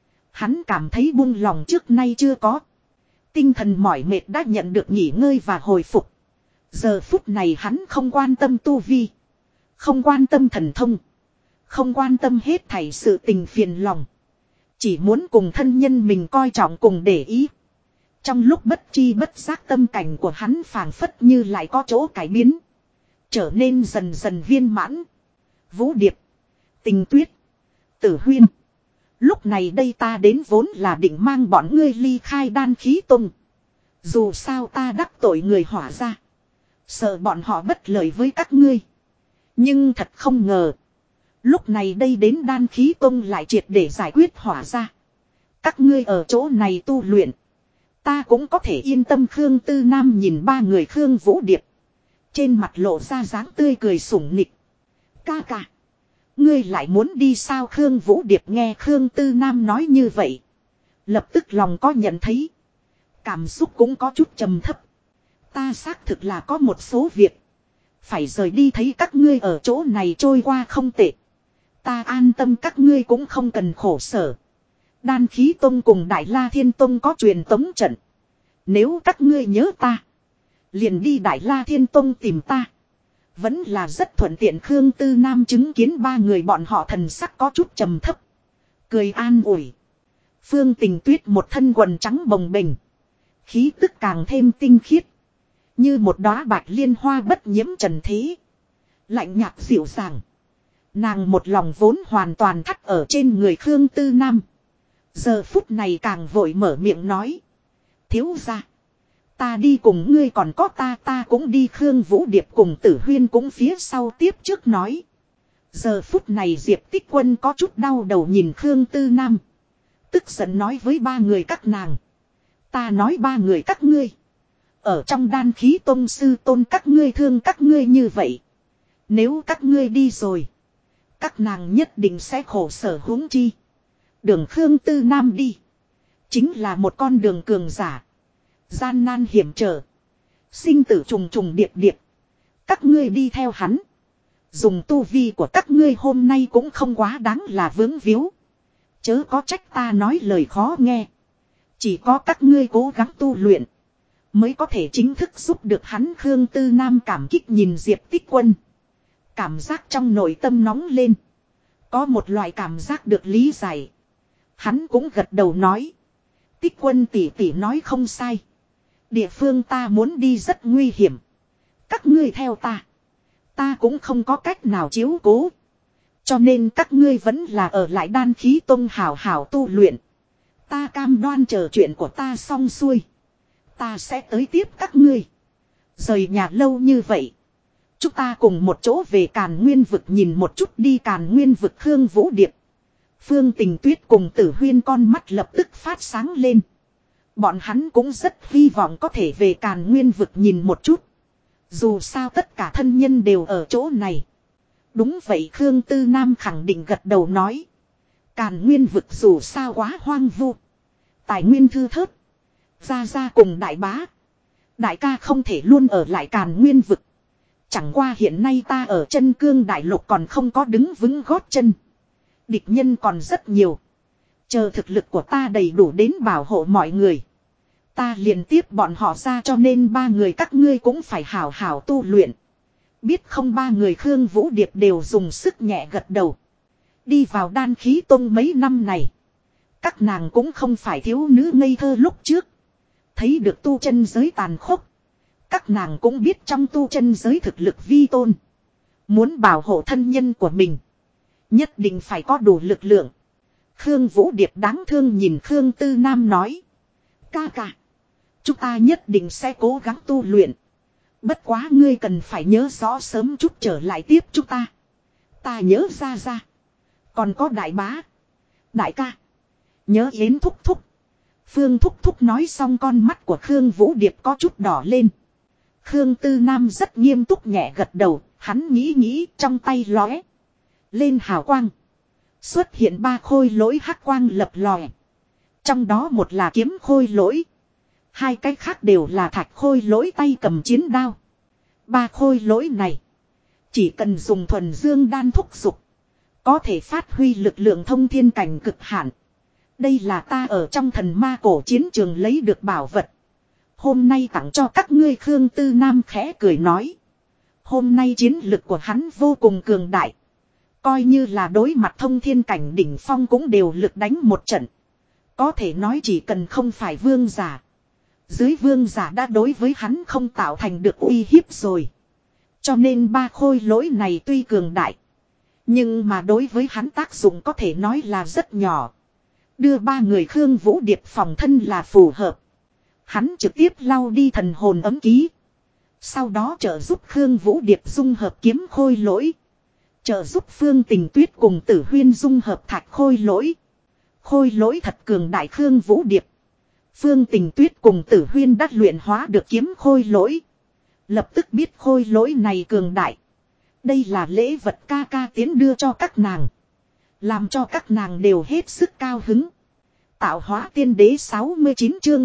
Hắn cảm thấy buông lòng trước nay chưa có. Tinh thần mỏi mệt đã nhận được nghỉ ngơi và hồi phục. Giờ phút này hắn không quan tâm tu vi. Không quan tâm thần thông. Không quan tâm hết thảy sự tình phiền lòng. Chỉ muốn cùng thân nhân mình coi trọng cùng để ý. Trong lúc bất tri bất giác tâm cảnh của hắn phảng phất như lại có chỗ cải biến. Trở nên dần dần viên mãn. Vũ Điệp. Tình Tuyết. Tử Huyên. Lúc này đây ta đến vốn là định mang bọn ngươi ly khai Đan Khí Tông. Dù sao ta đắc tội người Hỏa ra. Sợ bọn họ bất lợi với các ngươi. Nhưng thật không ngờ. Lúc này đây đến Đan Khí Tông lại triệt để giải quyết Hỏa ra. Các ngươi ở chỗ này tu luyện. Ta cũng có thể yên tâm. Khương Tư Nam nhìn ba người Khương Vũ Điệp. Trên mặt lộ ra dáng tươi cười sủng nịch. Ca ca. Ngươi lại muốn đi sao? Khương Vũ Điệp nghe Khương Tư Nam nói như vậy. Lập tức lòng có nhận thấy. Cảm xúc cũng có chút trầm thấp. Ta xác thực là có một số việc. Phải rời đi, thấy các ngươi ở chỗ này trôi qua không tệ. Ta an tâm, các ngươi cũng không cần khổ sở. Đan Khí Tông cùng Đại La Thiên Tông có truyền tống trận. Nếu các ngươi nhớ ta. Liền đi Đại La Thiên Tông tìm ta. Vẫn là rất thuận tiện. Khương Tư Nam chứng kiến ba người bọn họ thần sắc có chút trầm thấp. Cười an ủi. Phương Tình Tuyết một thân quần trắng bồng bềnh. Khí tức càng thêm tinh khiết. Như một đóa bạch liên hoa bất nhiễm trần thế. Lạnh nhạt dịu dàng. Nàng một lòng vốn hoàn toàn thắt ở trên người Khương Tư Nam. Giờ phút này càng vội mở miệng nói. Thiếu gia. Ta đi cùng ngươi, còn có ta cũng đi. Khương Vũ Điệp cùng Tử Huyên cũng phía sau tiếp trước nói. Giờ phút này Diệp Tích Quân có chút đau đầu nhìn Khương Tư Nam. Tức giận nói với ba người các nàng. Ta nói ba người các ngươi. Ở trong Đan Khí Tông sư tôn các ngươi thương các ngươi như vậy. Nếu các ngươi đi rồi. Các nàng nhất định sẽ khổ sở, huống chi. Đường Khương Tư Nam đi. Chính là một con đường cường giả. Gian nan hiểm trở. Sinh tử trùng trùng điệp điệp. Các ngươi đi theo hắn. Dùng tu vi của các ngươi hôm nay cũng không quá đáng là vướng víu. Chớ có trách ta nói lời khó nghe. Chỉ có các ngươi cố gắng tu luyện. Mới có thể chính thức giúp được hắn. Khương Tư Nam cảm kích nhìn Diệp Tích Quân. Cảm giác trong nội tâm nóng lên. Có một loại cảm giác được lý giải. Hắn cũng gật đầu nói. Tích Quân tỷ tỷ nói không sai. Địa phương ta muốn đi rất nguy hiểm. Các ngươi theo ta. Ta cũng không có cách nào chiếu cố. Cho nên các ngươi vẫn là ở lại Đan Khí Tông hảo hảo tu luyện. Ta cam đoan chờ chuyện của ta xong xuôi. Ta sẽ tới tiếp các ngươi. Rời nhà lâu như vậy. Chúng ta cùng một chỗ về Càn Nguyên vực nhìn một chút đi. Càn Nguyên vực Khương Vũ Điệp, Phương Tình Tuyết cùng Tử Huyên con mắt lập tức phát sáng lên. Bọn hắn cũng rất hy vọng có thể về Càn Nguyên vực nhìn một chút. Dù sao tất cả thân nhân đều ở chỗ này. Đúng vậy, Khương Tư Nam khẳng định gật đầu nói. Càn Nguyên vực dù sao quá hoang vu. Tài nguyên thư thớt. Gia Gia cùng đại bá, đại ca không thể luôn ở lại Càn Nguyên vực. Chẳng qua hiện nay ta ở Chân Cương Đại Lục còn không có đứng vững gót chân. Địch nhân còn rất nhiều. Chờ thực lực của ta đầy đủ đến bảo hộ mọi người, ta liền tiếp bọn họ ra, cho nên ba người các ngươi cũng phải hảo hảo tu luyện. Biết không? Ba người Khương Vũ Điệp đều dùng sức nhẹ gật đầu. Đi vào Đan Khí Tông mấy năm này, các nàng cũng không phải thiếu nữ ngây thơ lúc trước. Thấy được tu chân giới tàn khốc, các nàng cũng biết trong tu chân giới thực lực vi tôn. Muốn bảo hộ thân nhân của mình, nhất định phải có đủ lực lượng. Khương Vũ Điệp đáng thương nhìn Khương Tư Nam nói. Ca ca, chúng ta nhất định sẽ cố gắng tu luyện. Bất quá ngươi cần phải nhớ rõ sớm chút trở lại tiếp chúng ta. Ta nhớ Gia Gia. Còn có đại bá, đại ca, nhớ Yến thúc thúc. Phương thúc thúc nói xong con mắt của Khương Vũ Điệp có chút đỏ lên. Khương Tư Nam rất nghiêm túc nhẹ gật đầu. Hắn nghĩ trong tay lóe lên hào quang. Xuất hiện ba khôi lỗi hắc quang lập lòe. Trong đó một là kiếm khôi lỗi, hai cái khác đều là thạch khôi lỗi tay cầm chiến đao. Ba khôi lỗi này chỉ cần dùng thuần dương đan thúc dục, có thể phát huy lực lượng thông thiên cảnh cực hạn. Đây là ta ở trong thần ma cổ chiến trường lấy được bảo vật. Hôm nay tặng cho các ngươi. Khương Tư Nam khẽ cười nói. Hôm nay chiến lực của hắn vô cùng cường đại. Coi như là đối mặt thông thiên cảnh đỉnh phong cũng đều lực đánh một trận. Có thể nói chỉ cần không phải vương giả, dưới vương giả đã đối với hắn không tạo thành được uy hiếp rồi. Cho nên ba khôi lỗi này tuy cường đại, nhưng mà đối với hắn tác dụng có thể nói là rất nhỏ. Đưa ba người Khương Vũ Điệp phòng thân là phù hợp. Hắn trực tiếp lau đi thần hồn ấm ký. Sau đó trợ giúp Khương Vũ Điệp dung hợp kiếm khôi lỗi. Trợ giúp Phương Tình Tuyết cùng Tử Huyên dung hợp thạch khôi lỗi. Khôi lỗi thật cường đại. Khương Vũ Điệp, Phương Tình Tuyết cùng Tử Huyên đã luyện hóa được kiếm khôi lỗi. Lập tức biết khôi lỗi này cường đại. Đây là lễ vật ca ca tiến đưa cho các nàng, làm cho các nàng đều hết sức cao hứng. Tạo hóa tiên đế 69 chương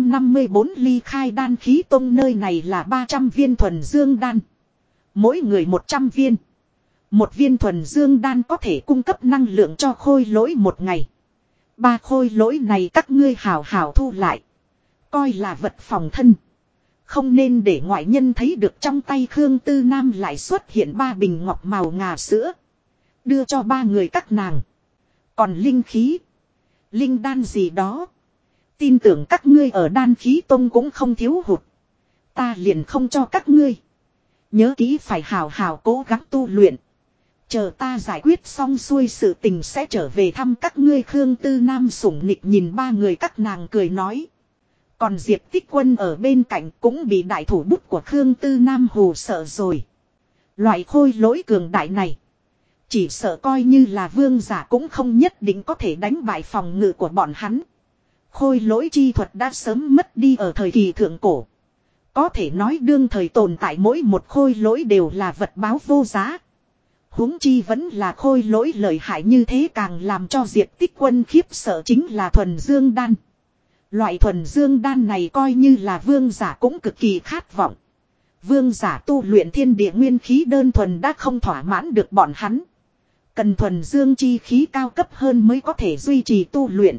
754 ly khai Đan Khí Tông. Nơi này là 300 viên thuần dương đan. Mỗi người 100 viên. Một viên thuần dương đan có thể cung cấp năng lượng cho khôi lỗi một ngày. Ba khôi lỗi này các ngươi hảo hảo thu lại, coi là vật phòng thân, không nên để ngoại nhân thấy được. Trong tay Khương Tư Nam lại xuất hiện ba bình ngọc màu ngà sữa, đưa cho ba người các nàng. Còn linh khí, linh đan gì đó, tin tưởng các ngươi ở Đan Khí Tông cũng không thiếu hụt. Ta liền không cho các ngươi. Nhớ kỹ phải hào hào cố gắng tu luyện. Chờ ta giải quyết xong xuôi sự tình sẽ trở về thăm các ngươi. Khương Tư Nam sủng nịch nhìn ba người các nàng cười nói. Còn Diệp Tích Quân ở bên cạnh cũng bị đại thủ bút của Khương Tư Nam hù sợ rồi. Loại khôi lỗi cường đại này, chỉ sợ coi như là vương giả cũng không nhất định có thể đánh bại phòng ngự của bọn hắn. Khôi lỗi chi thuật đã sớm mất đi ở thời kỳ thượng cổ. Có thể nói đương thời tồn tại mỗi một khôi lỗi đều là vật báo vô giá. Huống chi vẫn là khôi lỗi lợi hại như thế. Càng làm cho Diệp Tích Quân khiếp sợ chính là thuần dương đan. Loại thuần dương đan này coi như là vương giả cũng cực kỳ khát vọng. Vương giả tu luyện thiên địa nguyên khí đơn thuần đã không thỏa mãn được bọn hắn. Cần thuần dương chi khí cao cấp hơn mới có thể duy trì tu luyện.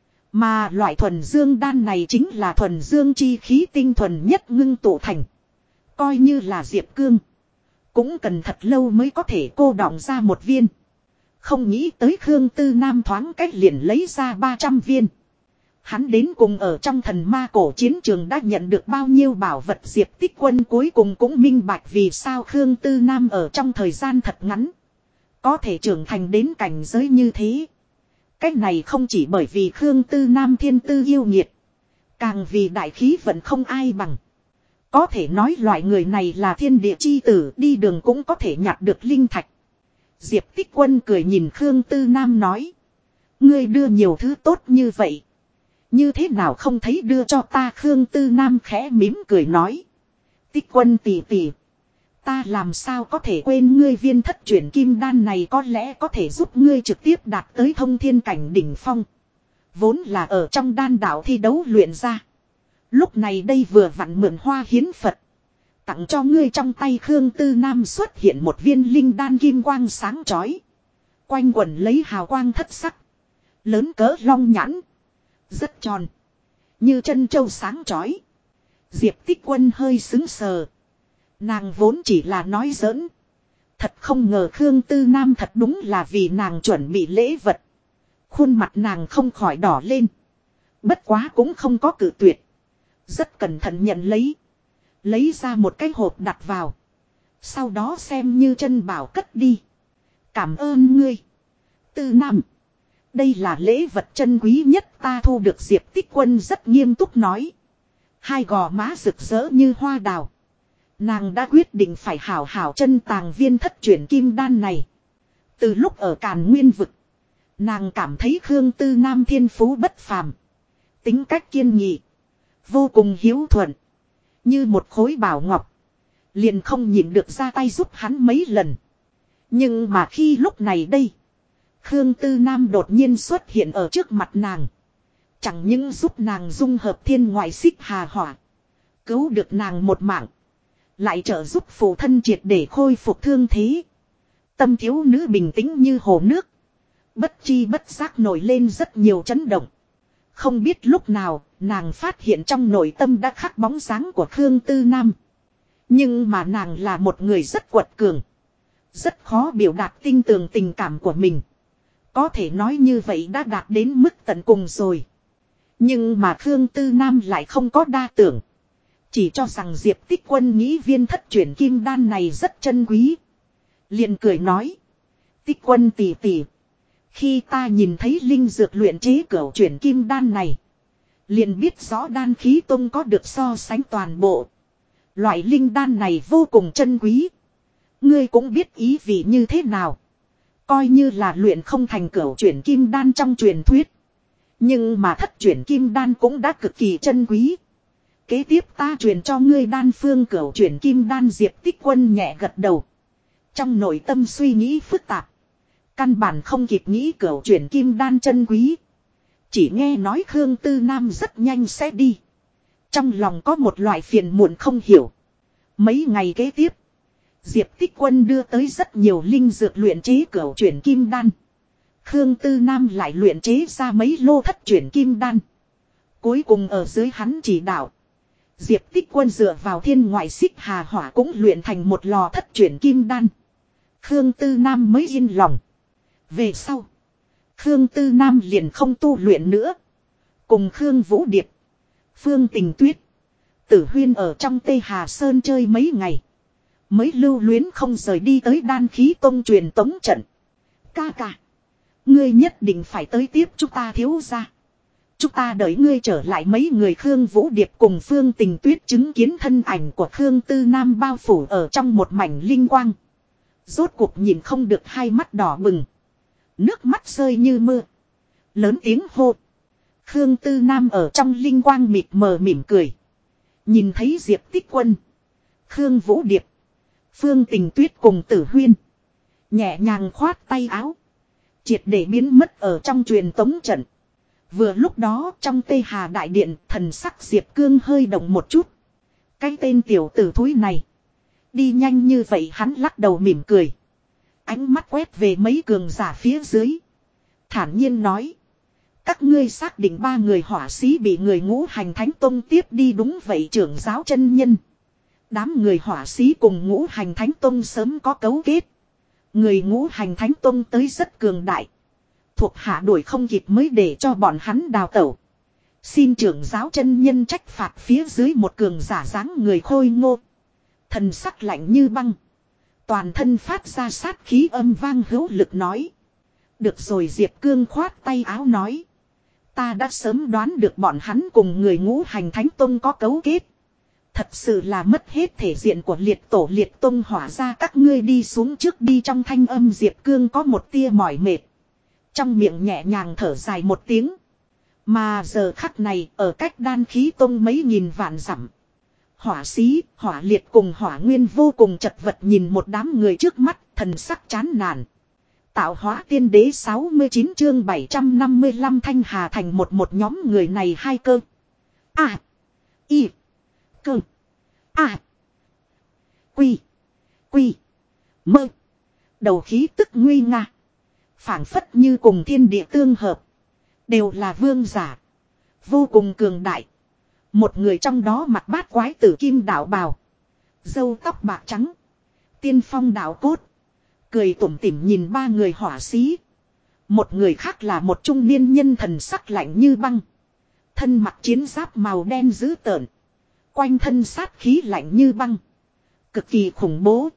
Mà loại thuần dương đan này chính là thuần dương chi khí tinh thuần nhất ngưng tụ thành. Coi như là Diệp Cương, cũng cần thật lâu mới có thể cô đọng ra một viên. Không nghĩ tới Khương Tư Nam thoáng cách liền lấy ra 300 viên. Hắn đến cùng ở trong thần ma cổ chiến trường đã nhận được bao nhiêu bảo vật. Diệp Tích Quân cuối cùng cũng minh bạch vì sao Khương Tư Nam ở trong thời gian thật ngắn Có thể trưởng thành đến cảnh giới như thế. Cái này không chỉ bởi vì Khương Tư Nam thiên tư yêu nghiệt. Càng vì đại khí vẫn không ai bằng. Có thể nói loại người này là thiên địa chi tử, đi đường cũng có thể nhặt được linh thạch. Diệp Tích Quân cười nhìn Khương Tư Nam nói. Ngươi đưa nhiều thứ tốt như vậy. Như thế nào không thấy đưa cho ta? Khương Tư Nam khẽ mỉm cười nói. Tích Quân tỷ tỷ. Ta làm sao có thể quên ngươi, viên thất chuyển kim đan này có lẽ có thể giúp ngươi trực tiếp đạt tới thông thiên cảnh đỉnh phong. Vốn là ở trong đan đạo thi đấu luyện ra. Lúc này đây vừa vặn mượn hoa hiến Phật. Tặng cho ngươi trong tay. Khương Tư Nam xuất hiện một viên linh đan kim quang sáng chói. Quanh quẩn lấy hào quang thất sắc. Lớn cỡ long nhãn. Rất tròn. Như chân châu sáng chói. Diệp Tích Quân hơi sững sờ. Nàng vốn chỉ là nói giỡn. Thật không ngờ Khương Tư Nam thật đúng là vì nàng chuẩn bị lễ vật. Khuôn mặt nàng không khỏi đỏ lên. Bất quá cũng không có cự tuyệt. Rất cẩn thận nhận lấy. Lấy ra một cái hộp đặt vào. Sau đó xem như chân bảo cất đi. Cảm ơn ngươi, Tư Nam. Đây là lễ vật chân quý nhất ta thu được. Diệp Tích Quân rất nghiêm túc nói. Hai gò má rực rỡ như hoa đào. Nàng đã quyết định phải hảo hảo chân tàng viên thất chuyển kim đan này. Từ lúc ở Càn Nguyên vực, nàng cảm thấy Khương Tư Nam thiên phú bất phàm. Tính cách kiên nghị, vô cùng hiếu thuận. Như một khối bảo ngọc. Liền không nhịn được ra tay giúp hắn mấy lần. Nhưng mà khi lúc này đây, Khương Tư Nam đột nhiên xuất hiện ở trước mặt nàng. Chẳng những giúp nàng dung hợp thiên ngoại xích hà hỏa, cứu được nàng một mạng, lại trợ giúp phụ thân triệt để khôi phục thương thế. Tâm thiếu nữ bình tĩnh như hồ nước. Bất chi bất giác nổi lên rất nhiều chấn động. Không biết lúc nào, nàng phát hiện trong nội tâm đã khắc bóng dáng của Khương Tư Nam. Nhưng mà nàng là một người rất quật cường. Rất khó biểu đạt tinh tường tình cảm của mình. Có thể nói như vậy đã đạt đến mức tận cùng rồi. Nhưng mà Khương Tư Nam lại không có đa tưởng. Chỉ cho rằng Diệp Tích Quân nghĩ viên thất chuyển kim đan này rất chân quý. Liền cười nói. Tích Quân tỷ tỷ. Khi ta nhìn thấy linh dược luyện chế cửu chuyển kim đan này, liền biết rõ đan khí tông có được so sánh toàn bộ. Loại linh đan này vô cùng chân quý. Ngươi cũng biết ý vị như thế nào. Coi như là luyện không thành cửu chuyển kim đan trong truyền thuyết. Nhưng mà thất chuyển kim đan cũng đã cực kỳ chân quý. Kế tiếp ta truyền cho ngươi đan phương cửu chuyển kim đan. Diệp Tích Quân nhẹ gật đầu. Trong nội tâm suy nghĩ phức tạp. Căn bản không kịp nghĩ cửu chuyển kim đan chân quý. Chỉ nghe nói Khương Tư Nam rất nhanh sẽ đi. Trong lòng có một loại phiền muộn không hiểu. Mấy ngày kế tiếp, Diệp Tích Quân đưa tới rất nhiều linh dược luyện chế cửu chuyển kim đan. Khương Tư Nam lại luyện chế ra mấy lô thất chuyển kim đan. Cuối cùng ở dưới hắn chỉ đạo, Diệp Tích Quân dựa vào thiên ngoại xích hà hỏa cũng luyện thành một lò thất chuyển kim đan. Khương Tư Nam mới yên lòng. Về sau, Khương Tư Nam liền không tu luyện nữa. Cùng Khương Vũ Điệp, Phương Tình Tuyết, Tử Huyên ở trong Tây Hà Sơn chơi mấy ngày. Mới lưu luyến không rời đi tới đan khí tông truyền tống trận. Ca ca, ngươi nhất định phải tới tiếp chúng ta thiếu gia. Chúng ta đợi ngươi trở lại. Mấy người Khương Vũ Điệp cùng Phương Tình Tuyết chứng kiến thân ảnh của Khương Tư Nam bao phủ ở trong một mảnh linh quang. Rốt cuộc nhìn không được hai mắt đỏ bừng. Nước mắt rơi như mưa. Lớn tiếng hô. Khương Tư Nam ở trong linh quang mịt mờ mỉm cười. Nhìn thấy Diệp Tích Quân, Khương Vũ Điệp, Phương Tình Tuyết cùng Tử Huyên, nhẹ nhàng khoát tay áo, triệt để biến mất ở trong truyền tống trận. Vừa lúc đó trong Tây Hà Đại Điện, thần sắc Diệp Cương hơi động một chút. Cái tên tiểu tử thúi này đi nhanh như vậy. Hắn lắc đầu mỉm cười, ánh mắt quét về mấy cường giả phía dưới, thản nhiên nói. Các ngươi xác định 3 người hỏa sĩ bị người Ngũ Hành Thánh Tông tiếp đi. Đúng vậy trưởng giáo chân nhân. Đám người hỏa sĩ cùng Ngũ Hành Thánh Tông sớm có cấu kết. Người Ngũ Hành Thánh Tông tới rất cường đại. Thuộc hạ đuổi không kịp mới để cho bọn hắn đào tẩu. Xin trưởng giáo chân nhân trách phạt. Phía dưới một cường giả dáng người khôi ngô, thần sắc lạnh như băng, Toàn thân phát ra sát khí âm vang hữu lực nói. Được rồi, Diệp Cương khoát tay áo nói. Ta đã sớm đoán được bọn hắn cùng người Ngũ Hành Thánh Tông có cấu kết. Thật sự là mất hết thể diện của liệt tổ liệt tông, hỏa ra các ngươi đi xuống trước đi. Trong thanh âm Diệp Cương có một tia mỏi mệt. Trong miệng nhẹ nhàng thở dài một tiếng. Mà giờ khắc này ở cách Đan Khí Tông mấy nghìn vạn dặm. Hỏa Sĩ, Hỏa Liệt cùng Hỏa Nguyên vô cùng chật vật nhìn một đám người trước mắt, thần sắc chán nản. Tạo Hóa Tiên Đế 69 chương 755 Thanh Hà thành một nhóm người này hai cơ. A. I. Cơ. A. Quy. Quy. Mơ. Đầu khí tức nguy nga. Phảng phất như cùng thiên địa tương hợp. Đều là vương giả. Vô cùng cường đại. Một người trong đó mặc bát quái tử kim đạo bào. Râu tóc bạc trắng. Tiên phong đạo cốt. Cười tủm tỉm nhìn ba người hỏa sĩ. Một người khác là một trung niên nhân thần sắc lạnh như băng. Thân mặc chiến giáp màu đen dữ tợn. Quanh thân sát khí lạnh như băng. Cực kỳ khủng bố.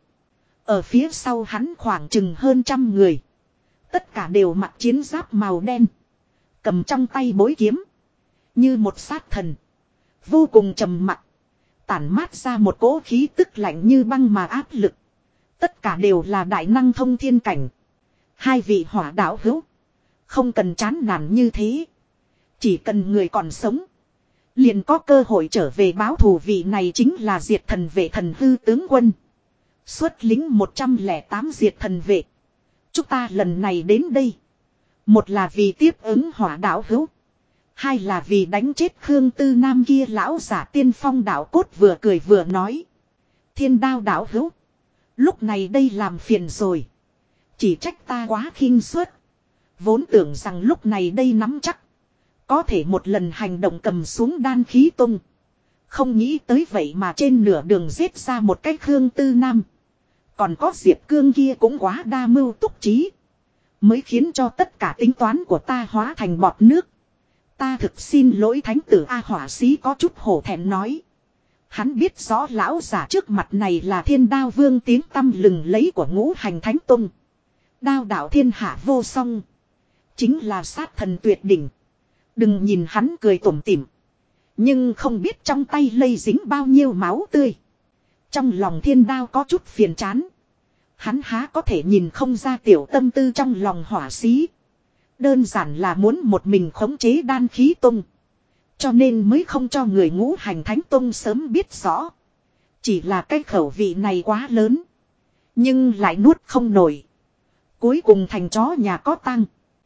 Ở phía sau hắn khoảng chừng hơn 100 người. Tất cả đều mặc chiến giáp màu đen. Cầm trong tay bối kiếm. Như một sát thần. Vô cùng trầm mặc. Tản mát ra một cỗ khí tức lạnh như băng mà áp lực. Tất cả đều là đại năng thông thiên cảnh. Hai vị hỏa đạo hữu. Không cần chán nản như thế. Chỉ cần người còn sống. Liền có cơ hội trở về báo thù. Vị này chính là diệt thần vệ thần hư tướng quân. Xuất lính 108 diệt thần vệ. Chúng ta lần này đến đây. Một là vì tiếp ứng hỏa đạo hữu. Hai là vì đánh chết Khương Tư Nam kia lão giả tiên phong đạo cốt vừa cười vừa nói. Thiên đao đạo hữu. Lúc này đây làm phiền rồi. Chỉ trách ta quá khinh suất. Vốn tưởng rằng lúc này đây nắm chắc. Có thể một lần hành động cầm xuống Đan Khí Tông. Không nghĩ tới vậy mà trên nửa đường giết ra một cái Khương Tư Nam. Còn có Diệp Cương kia cũng quá đa mưu túc trí. Mới khiến cho tất cả tính toán của ta hóa thành bọt nước. Ta thực xin lỗi thánh tử A. Hỏa Sĩ có chút hổ thẹn nói. Hắn biết rõ lão giả trước mặt này là Thiên Đao Vương tiếng tăm lừng lấy của Ngũ Hành Thánh Tông. Đao đạo thiên hạ vô song. Chính là sát thần tuyệt đỉnh. Đừng nhìn hắn cười tủm tỉm. Nhưng không biết trong tay lây dính bao nhiêu máu tươi. Trong lòng Thiên Đao có chút phiền chán. Hắn há có thể nhìn không ra tiểu tâm tư trong lòng Hỏa Sĩ. Đơn giản là muốn một mình khống chế Đan Khí Tông. Cho nên mới không cho người Ngũ Hành Thánh Tông sớm biết rõ. Chỉ là cái khẩu vị này quá lớn. Nhưng lại nuốt không nổi. Cuối cùng thành chó nhà có tang.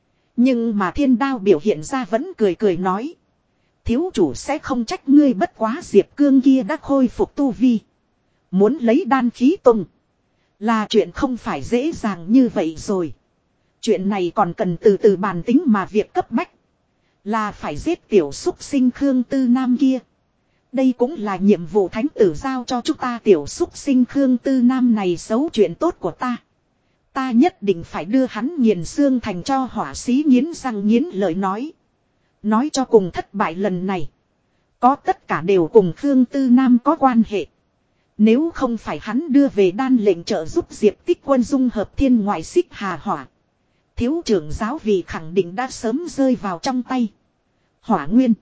Nhưng mà Thiên Đao biểu hiện ra vẫn cười cười nói. Thiếu chủ sẽ không trách ngươi, bất quá Diệp Cương kia đã khôi phục tu vi. Muốn lấy Đan Khí Tông. Là chuyện không phải dễ dàng như vậy rồi. Chuyện này còn cần từ từ bàn tính, mà việc cấp bách là phải giết tiểu súc sinh Khương Tư Nam kia. Đây cũng là nhiệm vụ thánh tử giao cho chúng ta. Tiểu súc sinh Khương Tư Nam này xấu chuyện tốt của ta. Ta nhất định phải đưa hắn nghiền xương thành cho. Hỏa Sĩ nghiến răng nghiến lợi nói. Nói cho cùng thất bại lần này. Có tất cả đều cùng Khương Tư Nam có quan hệ. Nếu không phải hắn đưa về đan lệnh trợ giúp Diệp Tích Quân dung hợp thiên ngoại xích hà hỏa. Thiếu trưởng giáo vị khẳng định đã sớm rơi vào trong tay Hỏa Nguyên.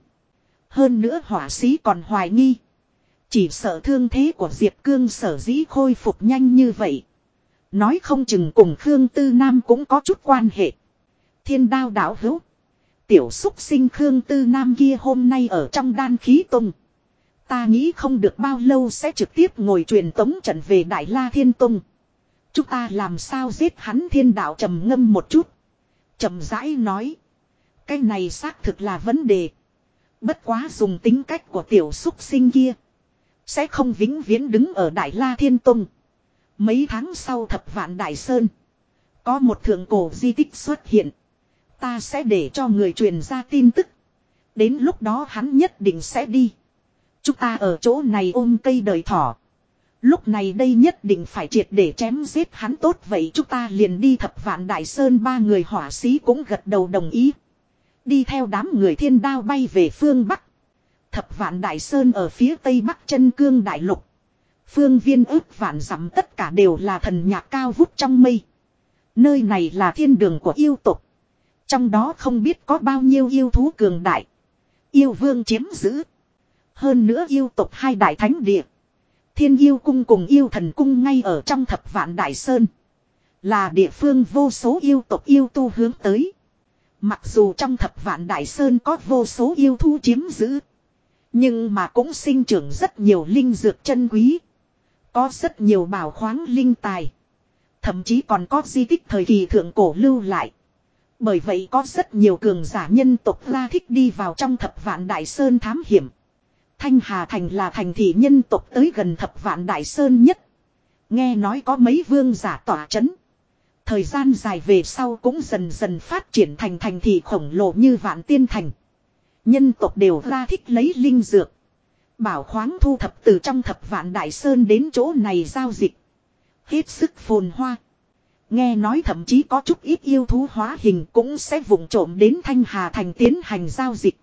Hơn nữa Hỏa Sĩ còn hoài nghi. Chỉ sợ thương thế của Diệp Cương sở dĩ khôi phục nhanh như vậy. Nói không chừng cùng Khương Tư Nam cũng có chút quan hệ. Thiên Đao đạo hữu. Tiểu xúc sinh Khương Tư Nam kia hôm nay ở trong Đan Khí Tông. Ta nghĩ không được bao lâu sẽ trực tiếp ngồi truyền tống trận về Đại La Thiên Tông. Chúng ta làm sao giết hắn? Thiên đạo trầm ngâm một chút. Trầm rãi nói. Cái này xác thực là vấn đề. Bất quá dùng tính cách của tiểu xúc sinh kia. Sẽ không vĩnh viễn đứng ở Đại La Thiên Tông. Mấy tháng sau Thập Vạn Đại Sơn. Có một thượng cổ di tích xuất hiện. Ta sẽ để cho người truyền ra tin tức. Đến lúc đó hắn nhất định sẽ đi. Chúng ta ở chỗ này ôm cây đời thỏ. Lúc này đây nhất định phải triệt để chém giết hắn. Tốt vậy chúng ta liền đi Thập Vạn Đại Sơn. Ba người Hỏa Sĩ cũng gật đầu đồng ý. Đi theo đám người Thiên Đao bay về phương Bắc. Thập Vạn Đại Sơn ở phía tây bắc chân cương đại lục. Phương viên ước vạn dặm tất cả đều là thần nhạc cao vút trong mây. Nơi này là thiên đường của yêu tộc. Trong đó không biết có bao nhiêu yêu thú cường đại. Yêu vương chiếm giữ. Hơn nữa yêu tộc hai đại thánh địa. Thiên yêu cung cùng yêu thần cung ngay ở trong thập vạn đại sơn. Là địa phương vô số yêu tộc yêu tu hướng tới. Mặc dù trong thập vạn đại sơn có vô số yêu thú chiếm giữ. Nhưng mà cũng sinh trưởng rất nhiều linh dược chân quý. Có rất nhiều bảo khoáng linh tài. Thậm chí còn có di tích thời kỳ thượng cổ lưu lại. Bởi vậy có rất nhiều cường giả nhân tộc la thích đi vào trong thập vạn đại sơn thám hiểm. Thanh Hà Thành là thành thị nhân tộc tới gần thập vạn đại sơn nhất. Nghe nói có mấy vương giả tỏa chấn. Thời gian dài về sau cũng dần dần phát triển thành thành thị khổng lồ như Vạn Tiên Thành. Nhân tộc đều la thích lấy linh dược. Bảo khoáng thu thập từ trong thập vạn đại sơn đến chỗ này giao dịch. Hết sức phồn hoa. Nghe nói thậm chí có chút ít yêu thú hóa hình cũng sẽ vụng trộm đến Thanh Hà Thành tiến hành giao dịch.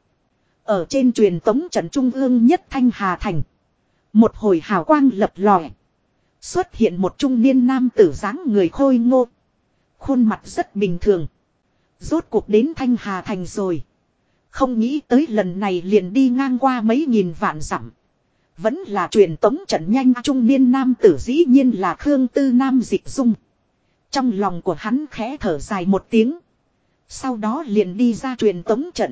Ở trên truyền tống trận trung ương nhất Thanh Hà Thành. Một hồi hào quang lập lòe. Xuất hiện một trung niên nam tử dáng người khôi ngô. Khuôn mặt rất bình thường. Rốt cuộc đến Thanh Hà Thành rồi. Không nghĩ tới lần này liền đi ngang qua mấy nghìn vạn dặm. Vẫn là truyền tống trận nhanh trung niên nam tử dĩ nhiên là Khương Tư Nam Dịch Dung. Trong lòng của hắn khẽ thở dài một tiếng. Sau đó liền đi ra truyền tống trận.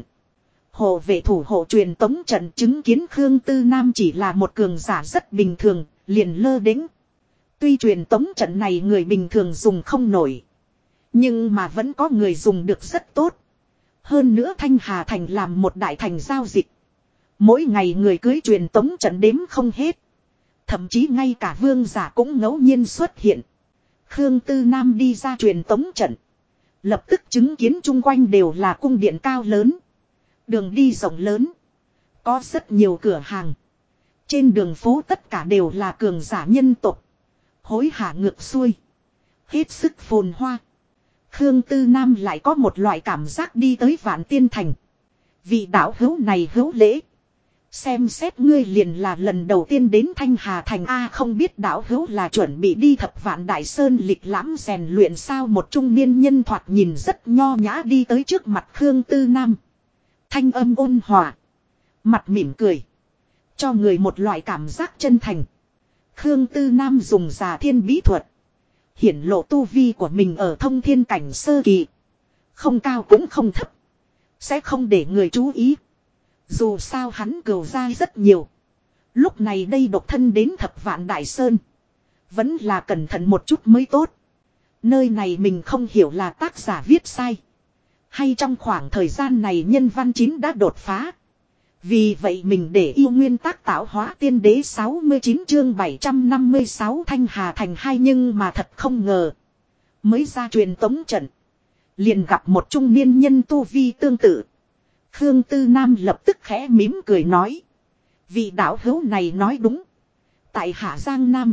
Hộ vệ thủ hộ truyền tống trận chứng kiến Khương Tư Nam chỉ là một cường giả rất bình thường, liền lơ đễnh. Tuy truyền tống trận này người bình thường dùng không nổi. Nhưng mà vẫn có người dùng được rất tốt. Hơn nữa Thanh Hà Thành làm một đại thành giao dịch. Mỗi ngày người cưới truyền tống trận đếm không hết. Thậm chí ngay cả vương giả cũng ngẫu nhiên xuất hiện. Khương Tư Nam đi ra truyền tống trận. Lập tức chứng kiến chung quanh đều là cung điện cao lớn. Đường đi rộng lớn. Có rất nhiều cửa hàng. Trên đường phố tất cả đều là cường giả nhân tộc. Hối hả ngược xuôi. Hết sức phồn hoa. Khương Tư Nam lại có một loại cảm giác đi tới Vạn Tiên Thành. Vị đạo hữu này hữu lễ. Xem xét ngươi liền là lần đầu tiên đến Thanh Hà Thành A, không biết đạo hữu là chuẩn bị đi thập vạn đại sơn lịch lãm rèn luyện sao. Một trung niên nhân thoạt nhìn rất nho nhã đi tới trước mặt Khương Tư Nam. Thanh âm ôn hòa. Mặt mỉm cười. Cho người một loại cảm giác chân thành. Khương Tư Nam dùng già thiên bí thuật. Hiển lộ tu vi của mình ở thông thiên cảnh sơ kỳ. Không cao cũng không thấp. Sẽ không để người chú ý. Dù sao hắn cừu ra rất nhiều. Lúc này đây độc thân đến thập vạn đại sơn. Vẫn là cẩn thận một chút mới tốt. Nơi này mình không hiểu là tác giả viết sai. Hay trong khoảng thời gian này nhân văn chính đã đột phá. Vì vậy mình để yêu nguyên tác tạo hóa tiên đế 69 chương 756 Thanh Hà Thành 2, nhưng mà thật không ngờ. Mới ra truyền tống trận. Liền gặp một trung niên nhân tu vi tương tự. Khương Tư Nam lập tức khẽ mỉm cười nói. Vị đạo hữu này nói đúng. Tại Hạ Giang Nam.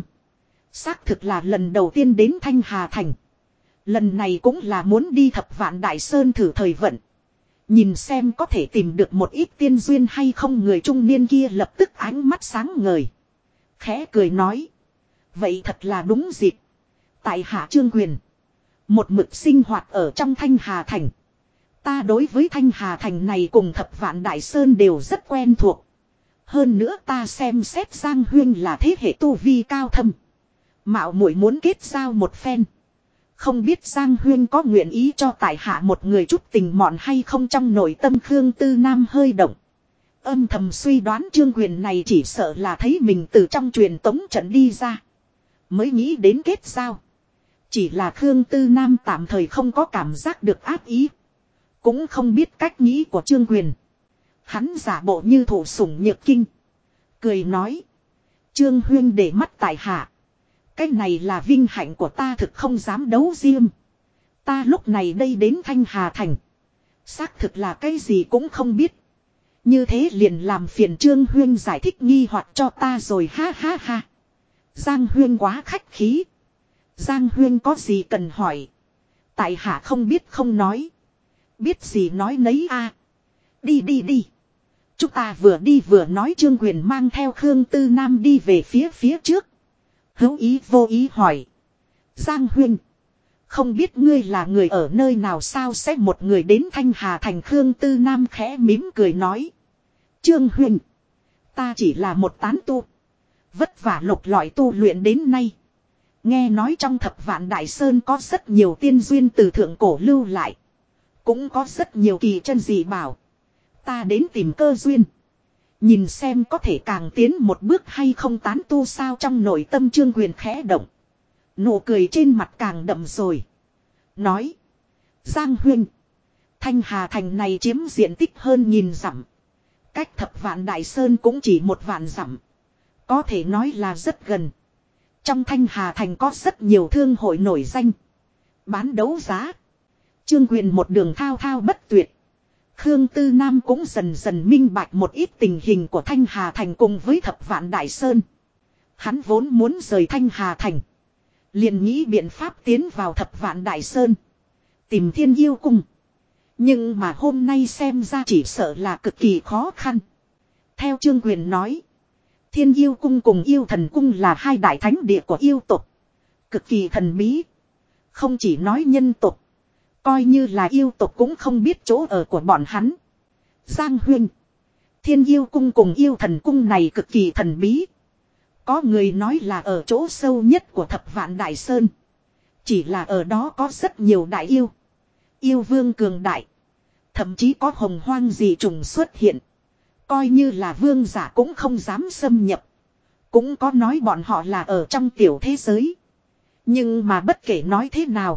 Xác thực là lần đầu tiên đến Thanh Hà Thành. Lần này cũng là muốn đi thập vạn đại sơn thử thời vận. Nhìn xem có thể tìm được một ít tiên duyên hay không. Người trung niên kia lập tức ánh mắt sáng ngời. Khẽ cười nói. Vậy thật là đúng dịp. Tại Hạ Trương Quyền. Một mực sinh hoạt ở trong Thanh Hà Thành. Ta đối với Thanh Hà Thành này cùng thập vạn đại sơn đều rất quen thuộc. Hơn nữa ta xem xét Giang Huyên là thế hệ tu vi cao thâm. Mạo muội muốn kết giao một phen. Không biết Giang Huyên có nguyện ý cho tại hạ một người chút tình mọn hay không. Trong nội tâm Khương Tư Nam hơi động. Âm thầm suy đoán Trương Quyền này chỉ sợ là thấy mình từ trong truyền tống trận đi ra. Mới nghĩ đến kết giao. Chỉ là Khương Tư Nam tạm thời không có cảm giác được ác ý. Cũng không biết cách nghĩ của Trương Quyền. Hắn giả bộ như thủ sủng nhược kinh. Cười nói. Trương Huyên để mắt tại hạ. Cái này là vinh hạnh của ta, thực không dám đấu riêng. Ta lúc này đây đến Thanh Hà Thành. Xác thực là cái gì cũng không biết. Như thế liền làm phiền Trương Huyên giải thích nghi hoặc cho ta rồi, ha ha ha. Giang Huyên quá khách khí. Giang Huyên có gì cần hỏi. Tại hạ không biết không nói. Biết gì nói nấy a. Đi đi đi. Chúng ta vừa đi vừa nói. Trương Quyền mang theo Khương Tư Nam đi về phía trước. Hữu ý vô ý hỏi. Giang huynh. Không biết ngươi là người ở nơi nào sao sẽ một người đến Thanh Hà Thành. Khương Tư Nam khẽ mím cười nói. Trương huynh. Ta chỉ là một tán tu. Vất vả lục lọi tu luyện đến nay. Nghe nói trong Thập Vạn Đại Sơn có rất nhiều tiên duyên từ thượng cổ lưu lại. Cũng có rất nhiều kỳ chân dị bảo. Ta đến tìm cơ duyên. Nhìn xem có thể càng tiến một bước hay không. Tán tu sao? Trong nội tâm Trương Huyền khẽ động. Nụ cười trên mặt càng đậm rồi. Nói. Giang huynh. Thanh Hà Thành này chiếm diện tích hơn 1000 dặm. Cách Thập Vạn Đại Sơn cũng chỉ 1 vạn dặm. Có thể nói là rất gần. Trong Thanh Hà Thành có rất nhiều thương hội nổi danh. Bán đấu giá. Trương Huyền một đường thao thao bất tuyệt. Khương Tư Nam cũng dần dần minh bạch một ít tình hình của Thanh Hà Thành cùng với Thập Vạn Đại Sơn. Hắn vốn muốn rời Thanh Hà Thành. Liền nghĩ biện pháp tiến vào Thập Vạn Đại Sơn. Tìm Thiên Yêu Cung. Nhưng mà hôm nay xem ra chỉ sợ là cực kỳ khó khăn. Theo Trương Huyền nói. Thiên Yêu Cung cùng Yêu Thần Cung là 2 đại thánh địa của yêu tộc. Cực kỳ thần bí. Không chỉ nói nhân tộc. Coi như là yêu tộc cũng không biết chỗ ở của bọn hắn. Giang huynh. Thiên Yêu Cung cùng Yêu Thần Cung này cực kỳ thần bí. Có người nói là ở chỗ sâu nhất của Thập Vạn Đại Sơn. Chỉ là ở đó có rất nhiều đại yêu. Yêu vương cường đại. Thậm chí có hồng hoang dị trùng xuất hiện. Coi như là vương giả cũng không dám xâm nhập. Cũng có nói bọn họ là ở trong tiểu thế giới. Nhưng mà bất kể nói thế nào.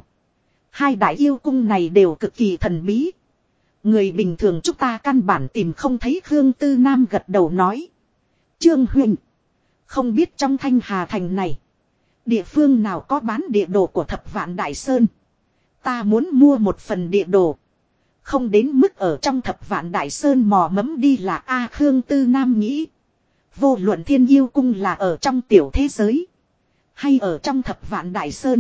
2 đại yêu cung này đều cực kỳ thần bí. Người bình thường chúng ta căn bản tìm không thấy. Khương Tư Nam gật đầu nói. Trương huynh. Không biết trong Thanh Hà Thành này. Địa phương nào có bán địa đồ của Thập Vạn Đại Sơn. Ta muốn mua một phần địa đồ. Không đến mức ở trong Thập Vạn Đại Sơn mò mẫm đi là A. Khương Tư Nam nghĩ. Vô luận Thiên Yêu Cung là ở trong tiểu thế giới. Hay ở trong Thập Vạn Đại Sơn.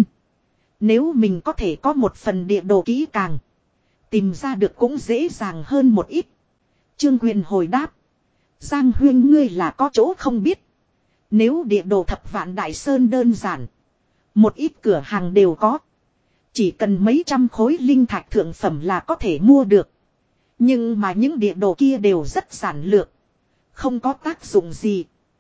Nếu mình có thể có một phần địa đồ kỹ càng. Tìm ra được cũng dễ dàng hơn một ít. Trương Huyền hồi đáp. Giang huynh ngươi là có chỗ không biết. Nếu địa đồ Thập Vạn Đại Sơn đơn giản. Một ít cửa hàng đều có. Chỉ cần mấy trăm khối linh thạch thượng phẩm là có thể mua được. Nhưng mà những địa đồ kia đều rất giản lược. Không có tác dụng gì.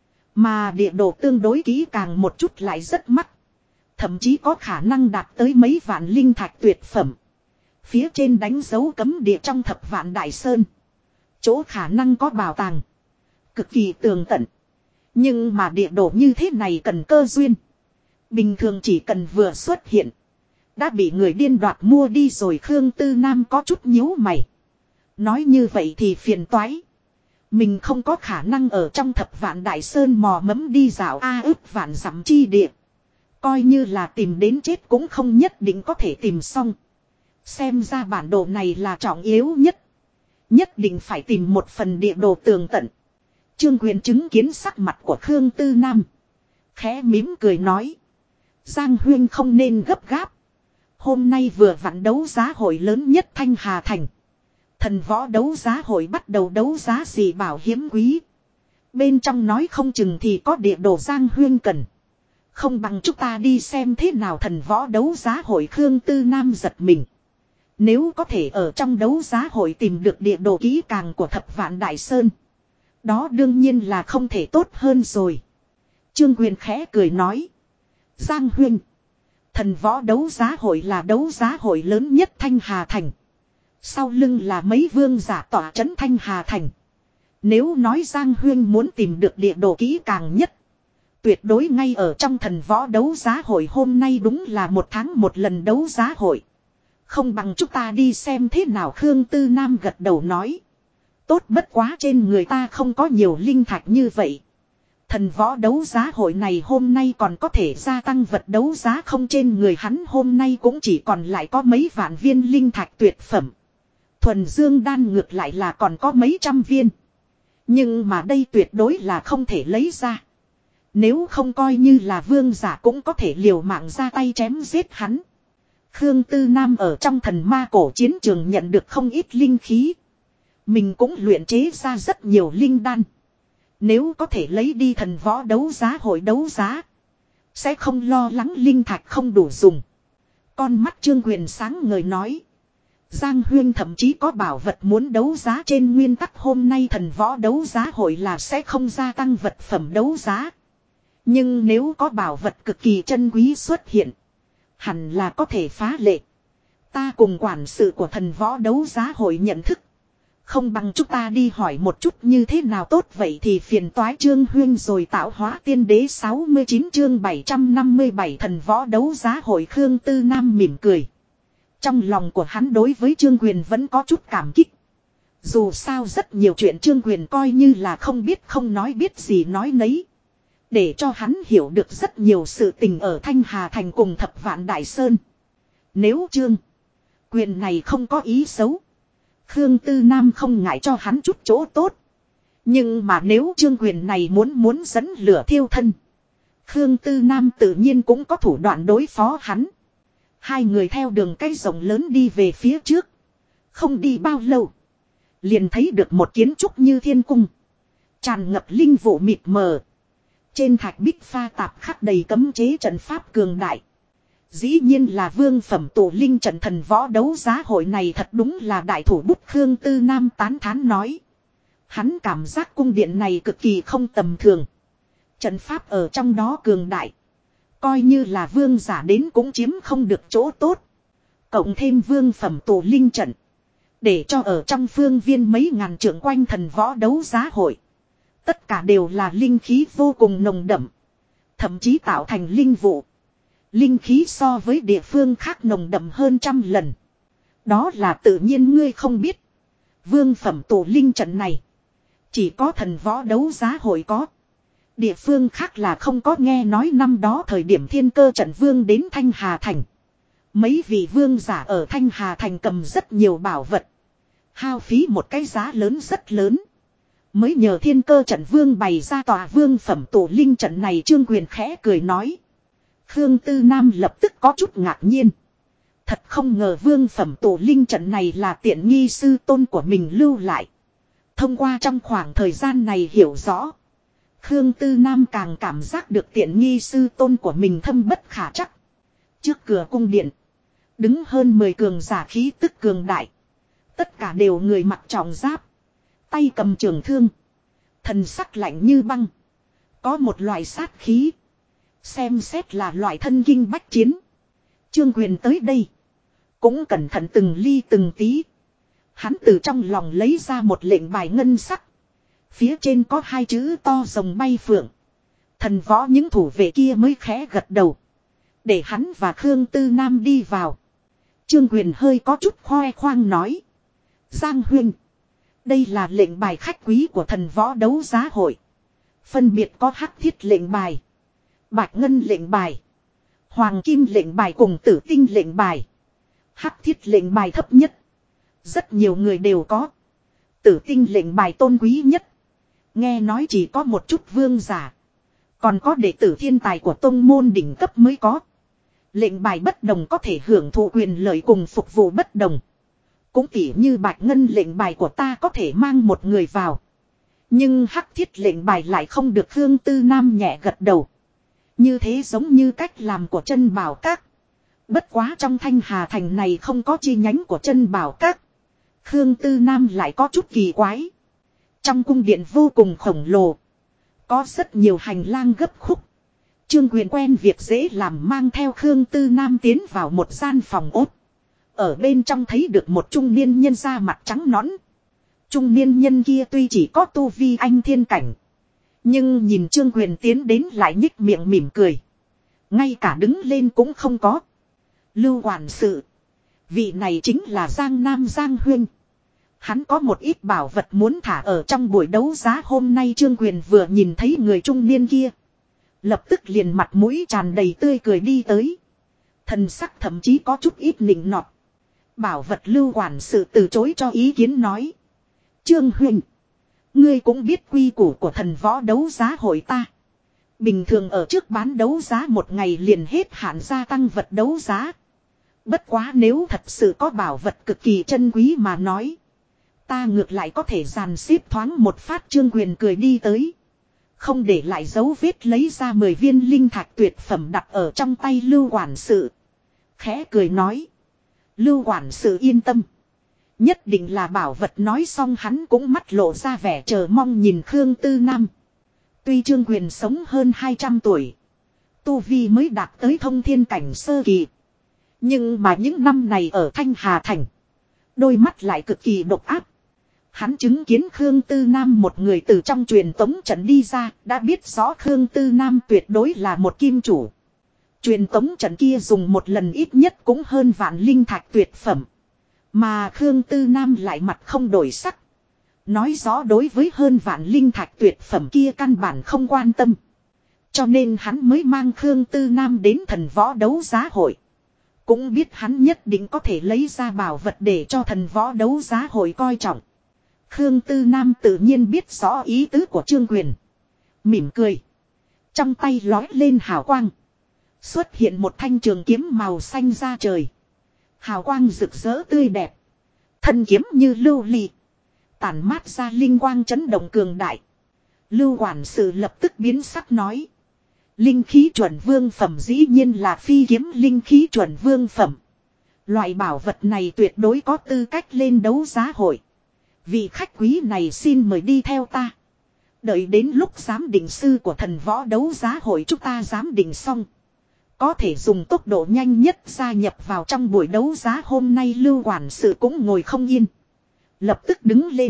Mà địa đồ tương đối kỹ càng một chút lại rất mắc. Thậm chí có khả năng đạt tới mấy vạn linh thạch tuyệt phẩm. Phía trên đánh dấu cấm địa trong Thập Vạn Đại Sơn. Chỗ khả năng có bảo tàng. Cực kỳ tường tận. Nhưng mà địa đồ như thế này cần cơ duyên. Bình thường chỉ cần vừa xuất hiện. Đã bị người điên đoạt mua đi rồi. Khương Tư Nam có chút nhíu mày. Nói như vậy thì phiền toái. Mình không có khả năng ở trong Thập Vạn Đại Sơn mò mẫm đi dạo ức vạn dặm chi địa. Coi như là tìm đến chết cũng không nhất định có thể tìm xong. Xem ra bản đồ này là trọng yếu nhất. Nhất định phải tìm một phần địa đồ tường tận. Trương Huyền chứng kiến sắc mặt của Khương Tư Nam. Khẽ mím cười nói. Giang huynh không nên gấp gáp. Hôm nay vừa vặn đấu giá hội lớn nhất Thanh Hà Thành. Thần võ đấu giá hội bắt đầu đấu giá gì bảo hiếm quý. Bên trong nói không chừng thì có địa đồ Giang huynh cần. Không bằng chúng ta đi xem thế nào. Thần võ đấu giá hội. Khương Tư Nam giật mình. Nếu có thể ở trong đấu giá hội tìm được địa đồ kỹ càng của Thập Vạn Đại Sơn. Đó đương nhiên là không thể tốt hơn rồi. Trương Huyền khẽ cười nói. Giang huynh. Thần võ đấu giá hội là đấu giá hội lớn nhất Thanh Hà Thành. Sau lưng là mấy vương giả tỏa trấn Thanh Hà Thành. Nếu nói Giang huynh muốn tìm được địa đồ kỹ càng nhất. Tuyệt đối ngay ở trong thần võ đấu giá hội. Hôm nay đúng là 1 tháng 1 lần đấu giá hội. Không bằng chúng ta đi xem thế nào. Khương Tư Nam gật đầu nói. Tốt bất quá trên người ta không có nhiều linh thạch như vậy. Thần võ đấu giá hội này hôm nay còn có thể gia tăng vật đấu giá không. Trên người hắn hôm nay cũng chỉ còn lại có mấy vạn viên linh thạch tuyệt phẩm. Thuần dương đan ngược lại là còn có mấy trăm viên. Nhưng mà đây tuyệt đối là không thể lấy ra. Nếu không coi như là vương giả cũng có thể liều mạng ra tay chém giết hắn. Khương Tư Nam ở trong thần ma cổ chiến trường nhận được không ít linh khí. Mình cũng luyện chế ra rất nhiều linh đan. Nếu có thể lấy đi thần võ đấu giá hội đấu giá. Sẽ không lo lắng linh thạch không đủ dùng. Con mắt Trương Quyền sáng ngời nói. Giang Huyên thậm chí có bảo vật muốn đấu giá, trên nguyên tắc hôm nay thần võ đấu giá hội là sẽ không gia tăng vật phẩm đấu giá. Nhưng nếu có bảo vật cực kỳ chân quý xuất hiện, hẳn là có thể phá lệ. Ta cùng quản sự của thần võ đấu giá hội nhận thức. Không bằng chúng ta đi hỏi một chút như thế nào tốt, vậy thì phiền toái Trương Huyên rồi. Tạo hóa tiên đế 69 chương 757 thần võ đấu giá hội. Khương Tư Nam mỉm cười. Trong lòng của hắn đối với Trương Quyền vẫn có chút cảm kích. Dù sao rất nhiều chuyện Trương Quyền coi như là không biết không nói biết gì nói nấy. Để cho hắn hiểu được rất nhiều sự tình ở Thanh Hà Thành cùng Thập Vạn Đại Sơn. Nếu Trương Quyền này không có ý xấu, Khương Tư Nam không ngại cho hắn chút chỗ tốt. Nhưng mà nếu Trương Quyền này muốn dẫn lửa thiêu thân, Khương Tư Nam tự nhiên cũng có thủ đoạn đối phó hắn. Hai người theo đường cây rộng lớn đi về phía trước. Không đi bao lâu, liền thấy được một kiến trúc như thiên cung, tràn ngập linh vụ mịt mờ. Trên thạch bích pha tạp khắc đầy cấm chế trận pháp cường đại. Dĩ nhiên là vương phẩm tổ linh trận. Thần võ đấu giá hội này thật đúng là đại thủ bút. Khương Tư Nam tán thán nói. Hắn cảm giác cung điện này cực kỳ không tầm thường. Trận pháp ở trong đó cường đại, coi như là vương giả đến cũng chiếm không được chỗ tốt. Cộng thêm vương phẩm tổ linh trận, để cho ở trong phương viên mấy ngàn trượng quanh thần võ đấu giá hội, tất cả đều là linh khí vô cùng nồng đậm. Thậm chí tạo thành linh vụ. Linh khí so với địa phương khác nồng đậm hơn trăm lần. Đó là tự nhiên ngươi không biết. Vương phẩm tổ linh trận này chỉ có thần võ đấu giá hội có. Địa phương khác là không có. Nghe nói năm đó thời điểm Thiên Cơ trận vương đến Thanh Hà Thành, mấy vị vương giả ở Thanh Hà Thành cầm rất nhiều bảo vật, hao phí một cái giá lớn rất lớn, mới nhờ Thiên Cơ trận vương bày ra tòa vương phẩm tổ linh trận này. Trương Quyền khẽ cười nói. Khương Tư Nam lập tức có chút ngạc nhiên. Thật không ngờ vương phẩm tổ linh trận này là tiện nghi sư tôn của mình lưu lại. Thông qua trong khoảng thời gian này hiểu rõ, Khương Tư Nam càng cảm giác được tiện nghi sư tôn của mình thâm bất khả trắc. Trước cửa cung điện, đứng hơn 10 cường giả khí tức cường đại. Tất cả đều người mặc trọng giáp, tay cầm trường thương, thần sắc lạnh như băng. Có một loại sát khí, xem xét là loại thân kinh bách chiến. Trương Quyền tới đây cũng cẩn thận từng ly từng tí. Hắn từ trong lòng lấy ra một lệnh bài ngân sắc, phía trên có hai chữ to rồng bay phượng. Thần võ những thủ vệ kia mới khẽ gật đầu, để hắn và Khương Tư Nam đi vào. Trương Quyền hơi có chút khoe khoang nói. Giang Huynh, đây là lệnh bài khách quý của thần võ đấu giá hội. Phân biệt có hắc thiết lệnh bài, bạch ngân lệnh bài, hoàng kim lệnh bài cùng tử tinh lệnh bài. Hắc thiết lệnh bài thấp nhất, rất nhiều người đều có. Tử tinh lệnh bài tôn quý nhất, nghe nói chỉ có một chút vương giả, còn có đệ tử thiên tài của tông môn đỉnh cấp mới có. Lệnh bài bất đồng có thể hưởng thụ quyền lợi cùng phục vụ bất đồng. Cũng tỉ như bạch ngân lệnh bài của ta có thể mang một người vào, nhưng hắc thiết lệnh bài lại không được. Khương Tư Nam nhẹ gật đầu. Như thế giống như cách làm của Chân Bảo Các. Bất quá trong Thanh Hà Thành này không có chi nhánh của Chân Bảo Các. Khương Tư Nam lại có chút kỳ quái. Trong cung điện vô cùng khổng lồ, có rất nhiều hành lang gấp khúc. Trương Quyền quen việc dễ làm, mang theo Khương Tư Nam tiến vào một gian phòng ốt. Ở bên trong thấy được một trung niên nhân da mặt trắng nõn. Trung niên nhân kia tuy chỉ có tu vi anh thiên cảnh, nhưng nhìn Trương Quyền tiến đến lại nhích miệng mỉm cười. Ngay cả đứng lên cũng không có. Lưu quản sự, vị này chính là Giang Nam Giang Huynh. Hắn có một ít bảo vật muốn thả ở trong buổi đấu giá hôm nay. Trương Quyền vừa nhìn thấy người trung niên kia, lập tức liền mặt mũi tràn đầy tươi cười đi tới. Thần sắc thậm chí có chút ít nịnh nọt. Bảo vật Lưu quản sự từ chối cho ý kiến nói. Trương Huynh, ngươi cũng biết quy củ của thần võ đấu giá hội ta. Bình thường ở trước bán đấu giá một ngày liền hết hạn gia tăng vật đấu giá. Bất quá nếu thật sự có bảo vật cực kỳ chân quý mà nói, ta ngược lại có thể dàn xếp thoáng một phát. Trương Quyền cười đi tới, Không để lại dấu vết lấy ra 10 viên linh thạch tuyệt phẩm đặt ở trong tay Lưu quản sự. Khẽ cười nói. Lưu quản sự yên tâm. Nhất định là bảo vật, nói xong hắn cũng mắt lộ ra vẻ chờ mong nhìn Khương Tư Nam. Tuy Trương Quyền sống hơn 200 tuổi. Tu Vi mới đạt tới thông thiên cảnh sơ kỳ. Nhưng mà những năm này ở Thanh Hà Thành. Đôi mắt lại cực kỳ độc áp. Hắn chứng kiến Khương Tư Nam một người từ trong truyền tống trận đi ra. Đã biết rõ Khương Tư Nam tuyệt đối là một kim chủ. Truyền tống trận kia dùng một lần ít nhất cũng hơn vạn linh thạch tuyệt phẩm. Mà Khương Tư Nam lại mặt không đổi sắc. Nói rõ đối với hơn vạn linh thạch tuyệt phẩm kia căn bản không quan tâm. Cho nên hắn mới mang Khương Tư Nam đến thần võ đấu giá hội. Cũng biết hắn nhất định có thể lấy ra bảo vật để cho thần võ đấu giá hội coi trọng. Khương Tư Nam tự nhiên biết rõ ý tứ của Trương Quyền. Mỉm cười. Trong tay lói lên hào quang. Xuất hiện một thanh trường kiếm màu xanh ra trời. Hào quang rực rỡ tươi đẹp. Thân kiếm như lưu ly. Tản mát ra linh quang chấn động cường đại. Lưu quản sự lập tức biến sắc nói. Linh khí chuẩn vương phẩm dĩ nhiên là phi kiếm linh khí chuẩn vương phẩm. Loại bảo vật này tuyệt đối có tư cách lên đấu giá hội. Vị khách quý này xin mời đi theo ta. Đợi đến lúc giám định sư của thần võ đấu giá hội chúng ta giám định xong. Có thể dùng tốc độ nhanh nhất gia nhập vào trong buổi đấu giá hôm nay. Lưu quản sự cũng ngồi không yên. Lập tức đứng lên.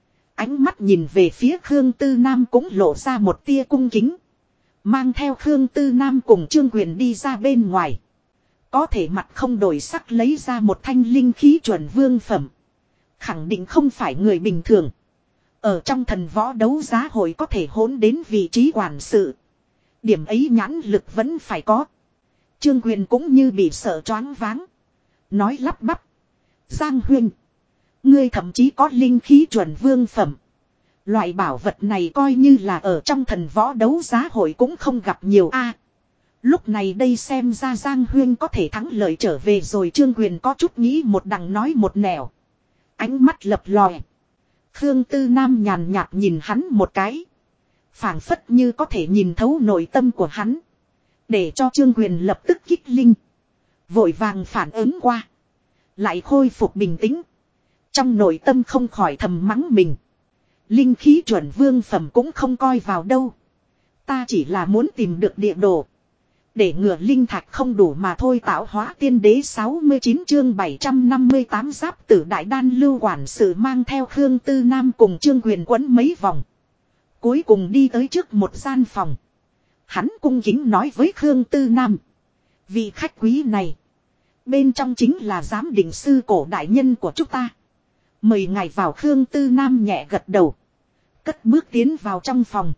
Ánh mắt nhìn về phía Khương Tư Nam cũng lộ ra một tia cung kính. Mang theo Khương Tư Nam cùng Trương Quyền đi ra bên ngoài. Có thể mặt không đổi sắc lấy ra một thanh linh khí chuẩn vương phẩm. Khẳng định không phải người bình thường. Ở trong thần võ đấu giá hội có thể hỗn đến vị trí quản sự. Điểm ấy nhãn lực vẫn phải có. Trương Quyền cũng như bị sợ choáng váng. Nói lắp bắp. Giang Huynh. Ngươi thậm chí có linh khí chuẩn vương phẩm. Loại bảo vật này coi như là ở trong thần võ đấu giá hội cũng không gặp nhiều a. Lúc này đây xem ra Giang Huyên có thể thắng lợi trở về rồi. Trương Quyền có chút nghĩ một đằng nói một nẻo. Ánh mắt lập lòe. Khương Tư Nam nhàn nhạt nhìn hắn một cái. Phảng phất như có thể nhìn thấu nội tâm của hắn. Để cho Trương Quyền lập tức kích linh. Vội vàng phản ứng qua. Lại khôi phục bình tĩnh. Trong nội tâm không khỏi thầm mắng mình. Linh khí chuẩn vương phẩm cũng không coi vào đâu. Ta chỉ là muốn tìm được địa đồ. Để ngừa linh thạch không đủ mà thôi. Tạo hóa tiên đế 69 chương 758 giáp tử đại đan. Lưu quản sự mang theo Khương Tư Nam cùng Trương Quyền quấn mấy vòng. Cuối cùng đi tới trước một gian phòng. Hắn cung kính nói với Khương Tư Nam. Vị khách quý này. Bên trong chính là giám định sư cổ đại nhân của chúng ta. Mời ngài vào. Khương Tư Nam nhẹ gật đầu. Cất bước tiến vào trong phòng.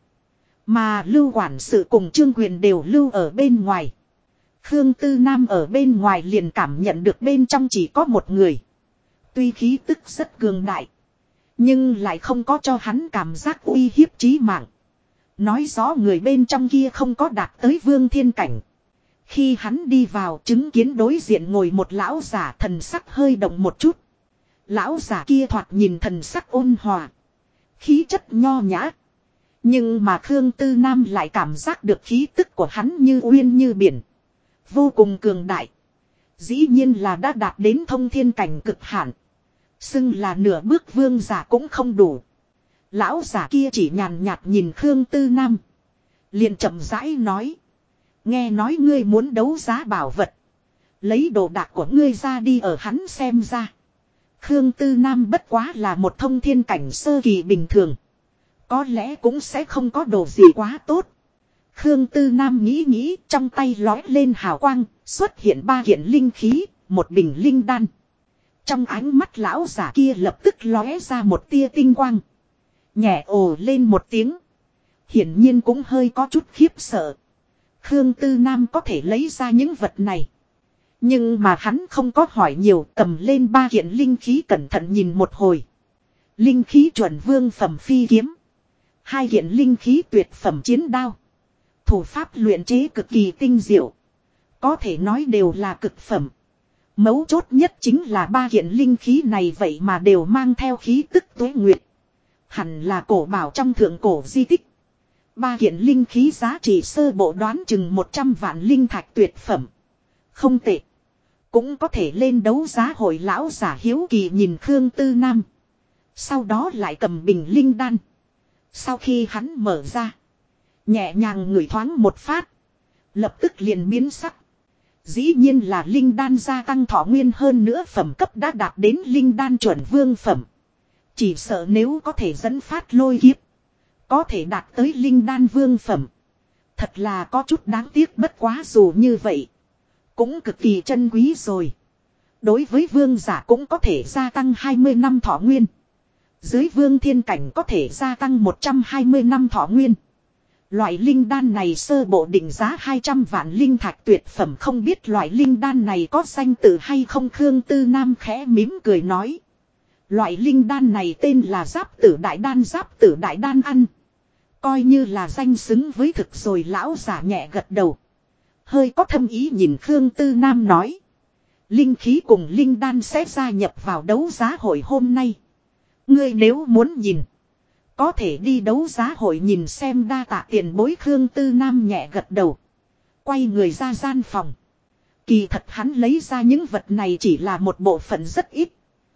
Mà Lưu quản sự cùng Trương Quyền đều lưu ở bên ngoài. Khương Tư Nam ở bên ngoài liền cảm nhận được bên trong chỉ có một người. Tuy khí tức rất cường đại. Nhưng lại không có cho hắn cảm giác uy hiếp chí mạng. Nói rõ người bên trong kia không có đạt tới vương thiên cảnh. Khi hắn đi vào chứng kiến đối diện ngồi một lão giả, thần sắc hơi động một chút. Lão giả kia thoạt nhìn thần sắc ôn hòa. Khí chất nho nhã. Nhưng mà Khương Tư Nam lại cảm giác được khí tức của hắn như uyên như biển. Vô cùng cường đại. Dĩ nhiên là đã đạt đến thông thiên cảnh cực hạn. Xưng là nửa bước vương giả cũng không đủ. Lão giả kia chỉ nhàn nhạt nhìn Khương Tư Nam. Liền chậm rãi nói. Nghe nói ngươi muốn đấu giá bảo vật. Lấy đồ đạc của ngươi ra đi. Ở hắn xem ra. Khương Tư Nam bất quá là một thông thiên cảnh sơ kỳ bình thường. Có lẽ cũng sẽ không có đồ gì quá tốt. Khương Tư Nam nghĩ nghĩ, trong tay lói lên hào quang, xuất hiện 3 kiện linh khí, một bình linh đan. Trong ánh mắt lão giả kia lập tức lóe ra một tia tinh quang. Nhẹ ồ lên một tiếng. Hiển nhiên cũng hơi có chút khiếp sợ. Khương Tư Nam có thể lấy ra những vật này. Nhưng mà hắn không có hỏi nhiều, cầm lên 3 kiện linh khí cẩn thận nhìn một hồi. Linh khí chuẩn vương phẩm phi kiếm. 2 kiện linh khí tuyệt phẩm chiến đao. Thủ pháp luyện chế cực kỳ tinh diệu. Có thể nói đều là cực phẩm. Mấu chốt nhất chính là 3 kiện linh khí này vậy mà đều mang theo khí tức tuế nguyệt. Hẳn là cổ bảo trong thượng cổ di tích. Ba kiện linh khí giá trị sơ bộ đoán chừng 100 vạn linh thạch tuyệt phẩm. Không tệ. Cũng có thể lên đấu giá hội. Lão giả hiếu kỳ nhìn Khương Tư Nam. Sau đó lại cầm bình linh đan. Sau khi hắn mở ra. Nhẹ nhàng ngửi thoáng một phát. Lập tức liền biến sắc. Dĩ nhiên là linh đan gia tăng thọ nguyên, hơn nữa phẩm cấp đã đạt đến linh đan chuẩn vương phẩm. Chỉ sợ nếu có thể dẫn phát lôi kiếp. Có thể đạt tới linh đan vương phẩm. Thật là có chút đáng tiếc, bất quá dù như vậy. Cũng cực kỳ chân quý rồi. Đối với vương giả cũng có thể gia tăng 20 năm thọ nguyên. Dưới vương thiên cảnh có thể gia tăng 120 năm thọ nguyên. Loại linh đan này sơ bộ định giá 200 vạn linh thạch tuyệt phẩm, không biết loại linh đan này có danh tự hay không. Khương Tư Nam khẽ mỉm cười nói. Loại linh đan này tên là Giáp Tử Đại Đan. Giáp Tử Đại Đan ăn. Coi như là danh xứng với thực rồi. Lão giả nhẹ gật đầu. Hơi có thâm ý nhìn Khương Tư Nam nói. Linh khí cùng linh đan sẽ gia nhập vào đấu giá hội hôm nay. Ngươi nếu muốn nhìn. Có thể đi đấu giá hội nhìn xem. Đa tạ tiền bối. Khương Tư Nam nhẹ gật đầu. Quay người ra gian phòng. Kỳ thật hắn lấy ra những vật này chỉ là một bộ phận rất ít.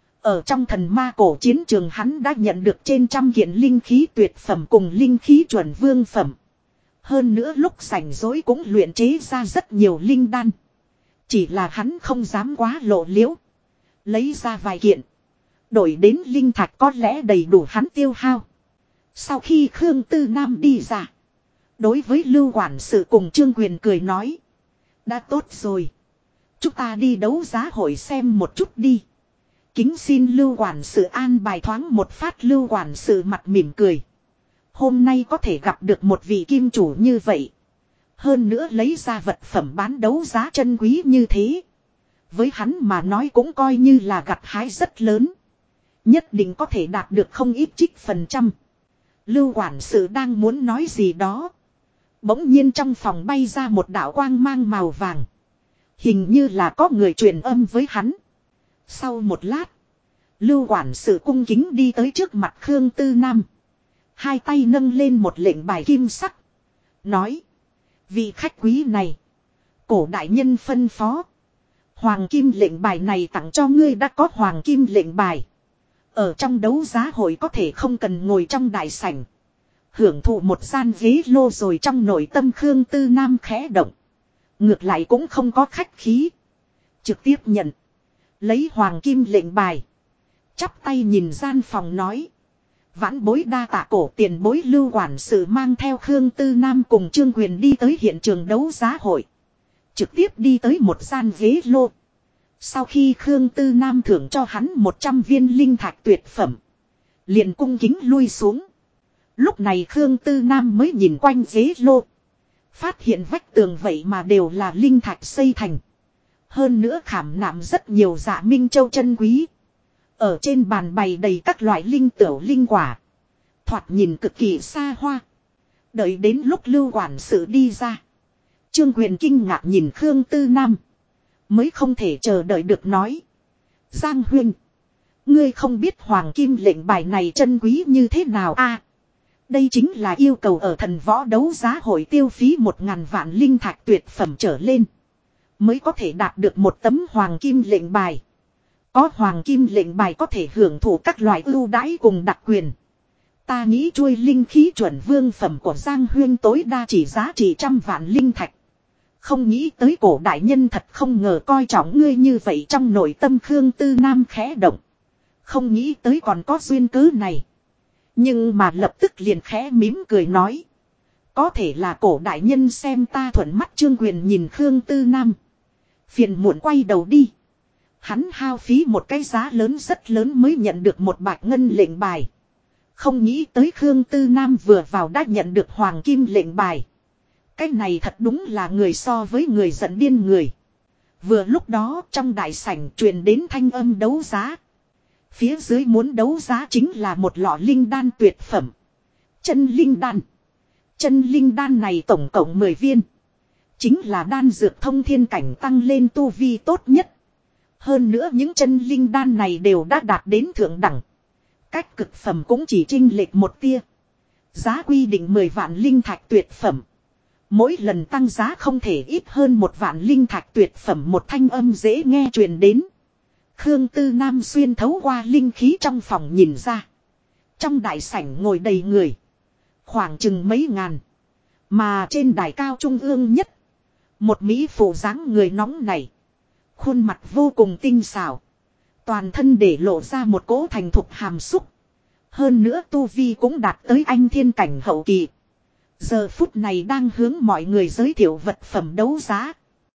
Ở trong thần ma cổ chiến trường hắn đã nhận được trên 100 kiện linh khí tuyệt phẩm cùng linh khí chuẩn vương phẩm. Hơn nữa lúc rảnh rỗi cũng luyện chế ra rất nhiều linh đan. Chỉ là hắn không dám quá lộ liễu. Lấy ra vài kiện. Đổi đến linh thạch có lẽ đầy đủ hắn tiêu hao. Sau khi Khương Tư Nam đi ra. Đối với Lưu quản sự cùng Trương Quyền cười nói. Đã tốt rồi. Chúng ta đi đấu giá hội xem một chút đi. Kính xin Lưu quản sự an bài thoáng một phát. Lưu quản sự mặt mỉm cười. Hôm nay có thể gặp được một vị kim chủ như vậy. Hơn nữa lấy ra vật phẩm bán đấu giá chân quý như thế. Với hắn mà nói cũng coi như là gặt hái rất lớn. Nhất định có thể đạt được không ít trích phần trăm. Lưu quản sự đang muốn nói gì đó. Bỗng nhiên trong phòng bay ra một đạo quang mang màu vàng. Hình như là có người truyền âm với hắn. Sau một lát. Lưu quản sự cung kính đi tới trước mặt Khương Tư Nam. Hai tay nâng lên một lệnh bài kim sắc. Nói. Vị khách quý này. Cổ đại nhân phân phó. Hoàng kim lệnh bài này tặng cho ngươi. Đã có hoàng kim lệnh bài. Ở trong đấu giá hội có thể không cần ngồi trong đại sảnh. Hưởng thụ một gian ghế lô rồi. Trong nội tâm Khương Tư Nam khẽ động. Ngược lại cũng không có khách khí. Trực tiếp nhận. Lấy hoàng kim lệnh bài. Chắp tay nhìn gian phòng nói. Vãn bối đa tạ. Cổ tiền bối. Lưu quản sự mang theo Khương Tư Nam cùng Trương Quyền đi tới hiện trường đấu giá hội. Trực tiếp đi tới một gian ghế lô. Sau khi Khương Tư Nam thưởng cho hắn 100 viên linh thạch tuyệt phẩm. Liền cung kính lui xuống. Lúc này Khương Tư Nam mới nhìn quanh ghế lô. Phát hiện vách tường vậy mà đều là linh thạch xây thành. Hơn nữa khảm nạm rất nhiều dạ minh châu chân quý. Ở trên bàn bày đầy các loại linh tửu linh quả. Thoạt nhìn cực kỳ xa hoa. Đợi đến lúc Lưu quản sự đi ra. Trương Quyền kinh ngạc nhìn Khương Tư Nam. Mới không thể chờ đợi được nói. Giang huynh. Ngươi không biết hoàng kim lệnh bài này chân quý như thế nào a? Đây chính là yêu cầu ở thần võ đấu giá hội tiêu phí 1000 vạn linh thạch tuyệt phẩm trở lên. Mới có thể đạt được một tấm hoàng kim lệnh bài. Có hoàng kim lệnh bài có thể hưởng thụ các loại ưu đãi cùng đặc quyền. Ta nghĩ chuôi linh khí chuẩn vương phẩm của Giang huynh tối đa chỉ giá trị 100 vạn linh thạch. Không nghĩ tới cổ đại nhân thật không ngờ coi trọng ngươi như vậy. Trong nội tâm Khương Tư Nam khẽ động. Không nghĩ tới còn có duyên cớ này. Nhưng mà lập tức liền khẽ mỉm cười nói. Có thể là cổ đại nhân xem ta thuận mắt. Trương Quyền nhìn Khương Tư Nam. Phiền muộn quay đầu đi. Hắn hao phí một cái giá lớn rất lớn mới nhận được một bạch ngân lệnh bài. Không nghĩ tới Khương Tư Nam vừa vào đã nhận được hoàng kim lệnh bài. Cái này thật đúng là người so với người giận điên người. Vừa lúc đó trong đại sảnh truyền đến thanh âm đấu giá. Phía dưới muốn đấu giá chính là một lọ linh đan tuyệt phẩm. Chân linh đan. Chân linh đan này tổng cộng 10 viên. Chính là đan dược thông thiên cảnh tăng lên tu vi tốt nhất. Hơn nữa những chân linh đan này đều đã đạt đến thượng đẳng. Cách cực phẩm cũng chỉ chênh lệch một tia. Giá quy định 10 vạn linh thạch tuyệt phẩm. Mỗi lần tăng giá không thể ít hơn 1 vạn linh thạch tuyệt phẩm, một thanh âm dễ nghe truyền đến. Khương Tư Nam xuyên thấu qua linh khí trong phòng nhìn ra. Trong đại sảnh ngồi đầy người. Khoảng chừng mấy ngàn. Mà trên đài cao trung ương nhất. Một mỹ phụ dáng người nóng này. Khuôn mặt vô cùng tinh xảo. Toàn thân để lộ ra một cỗ thành thục hàm xúc. Hơn nữa tu vi cũng đạt tới anh thiên cảnh hậu kỳ. Giờ phút này đang hướng mọi người giới thiệu vật phẩm đấu giá.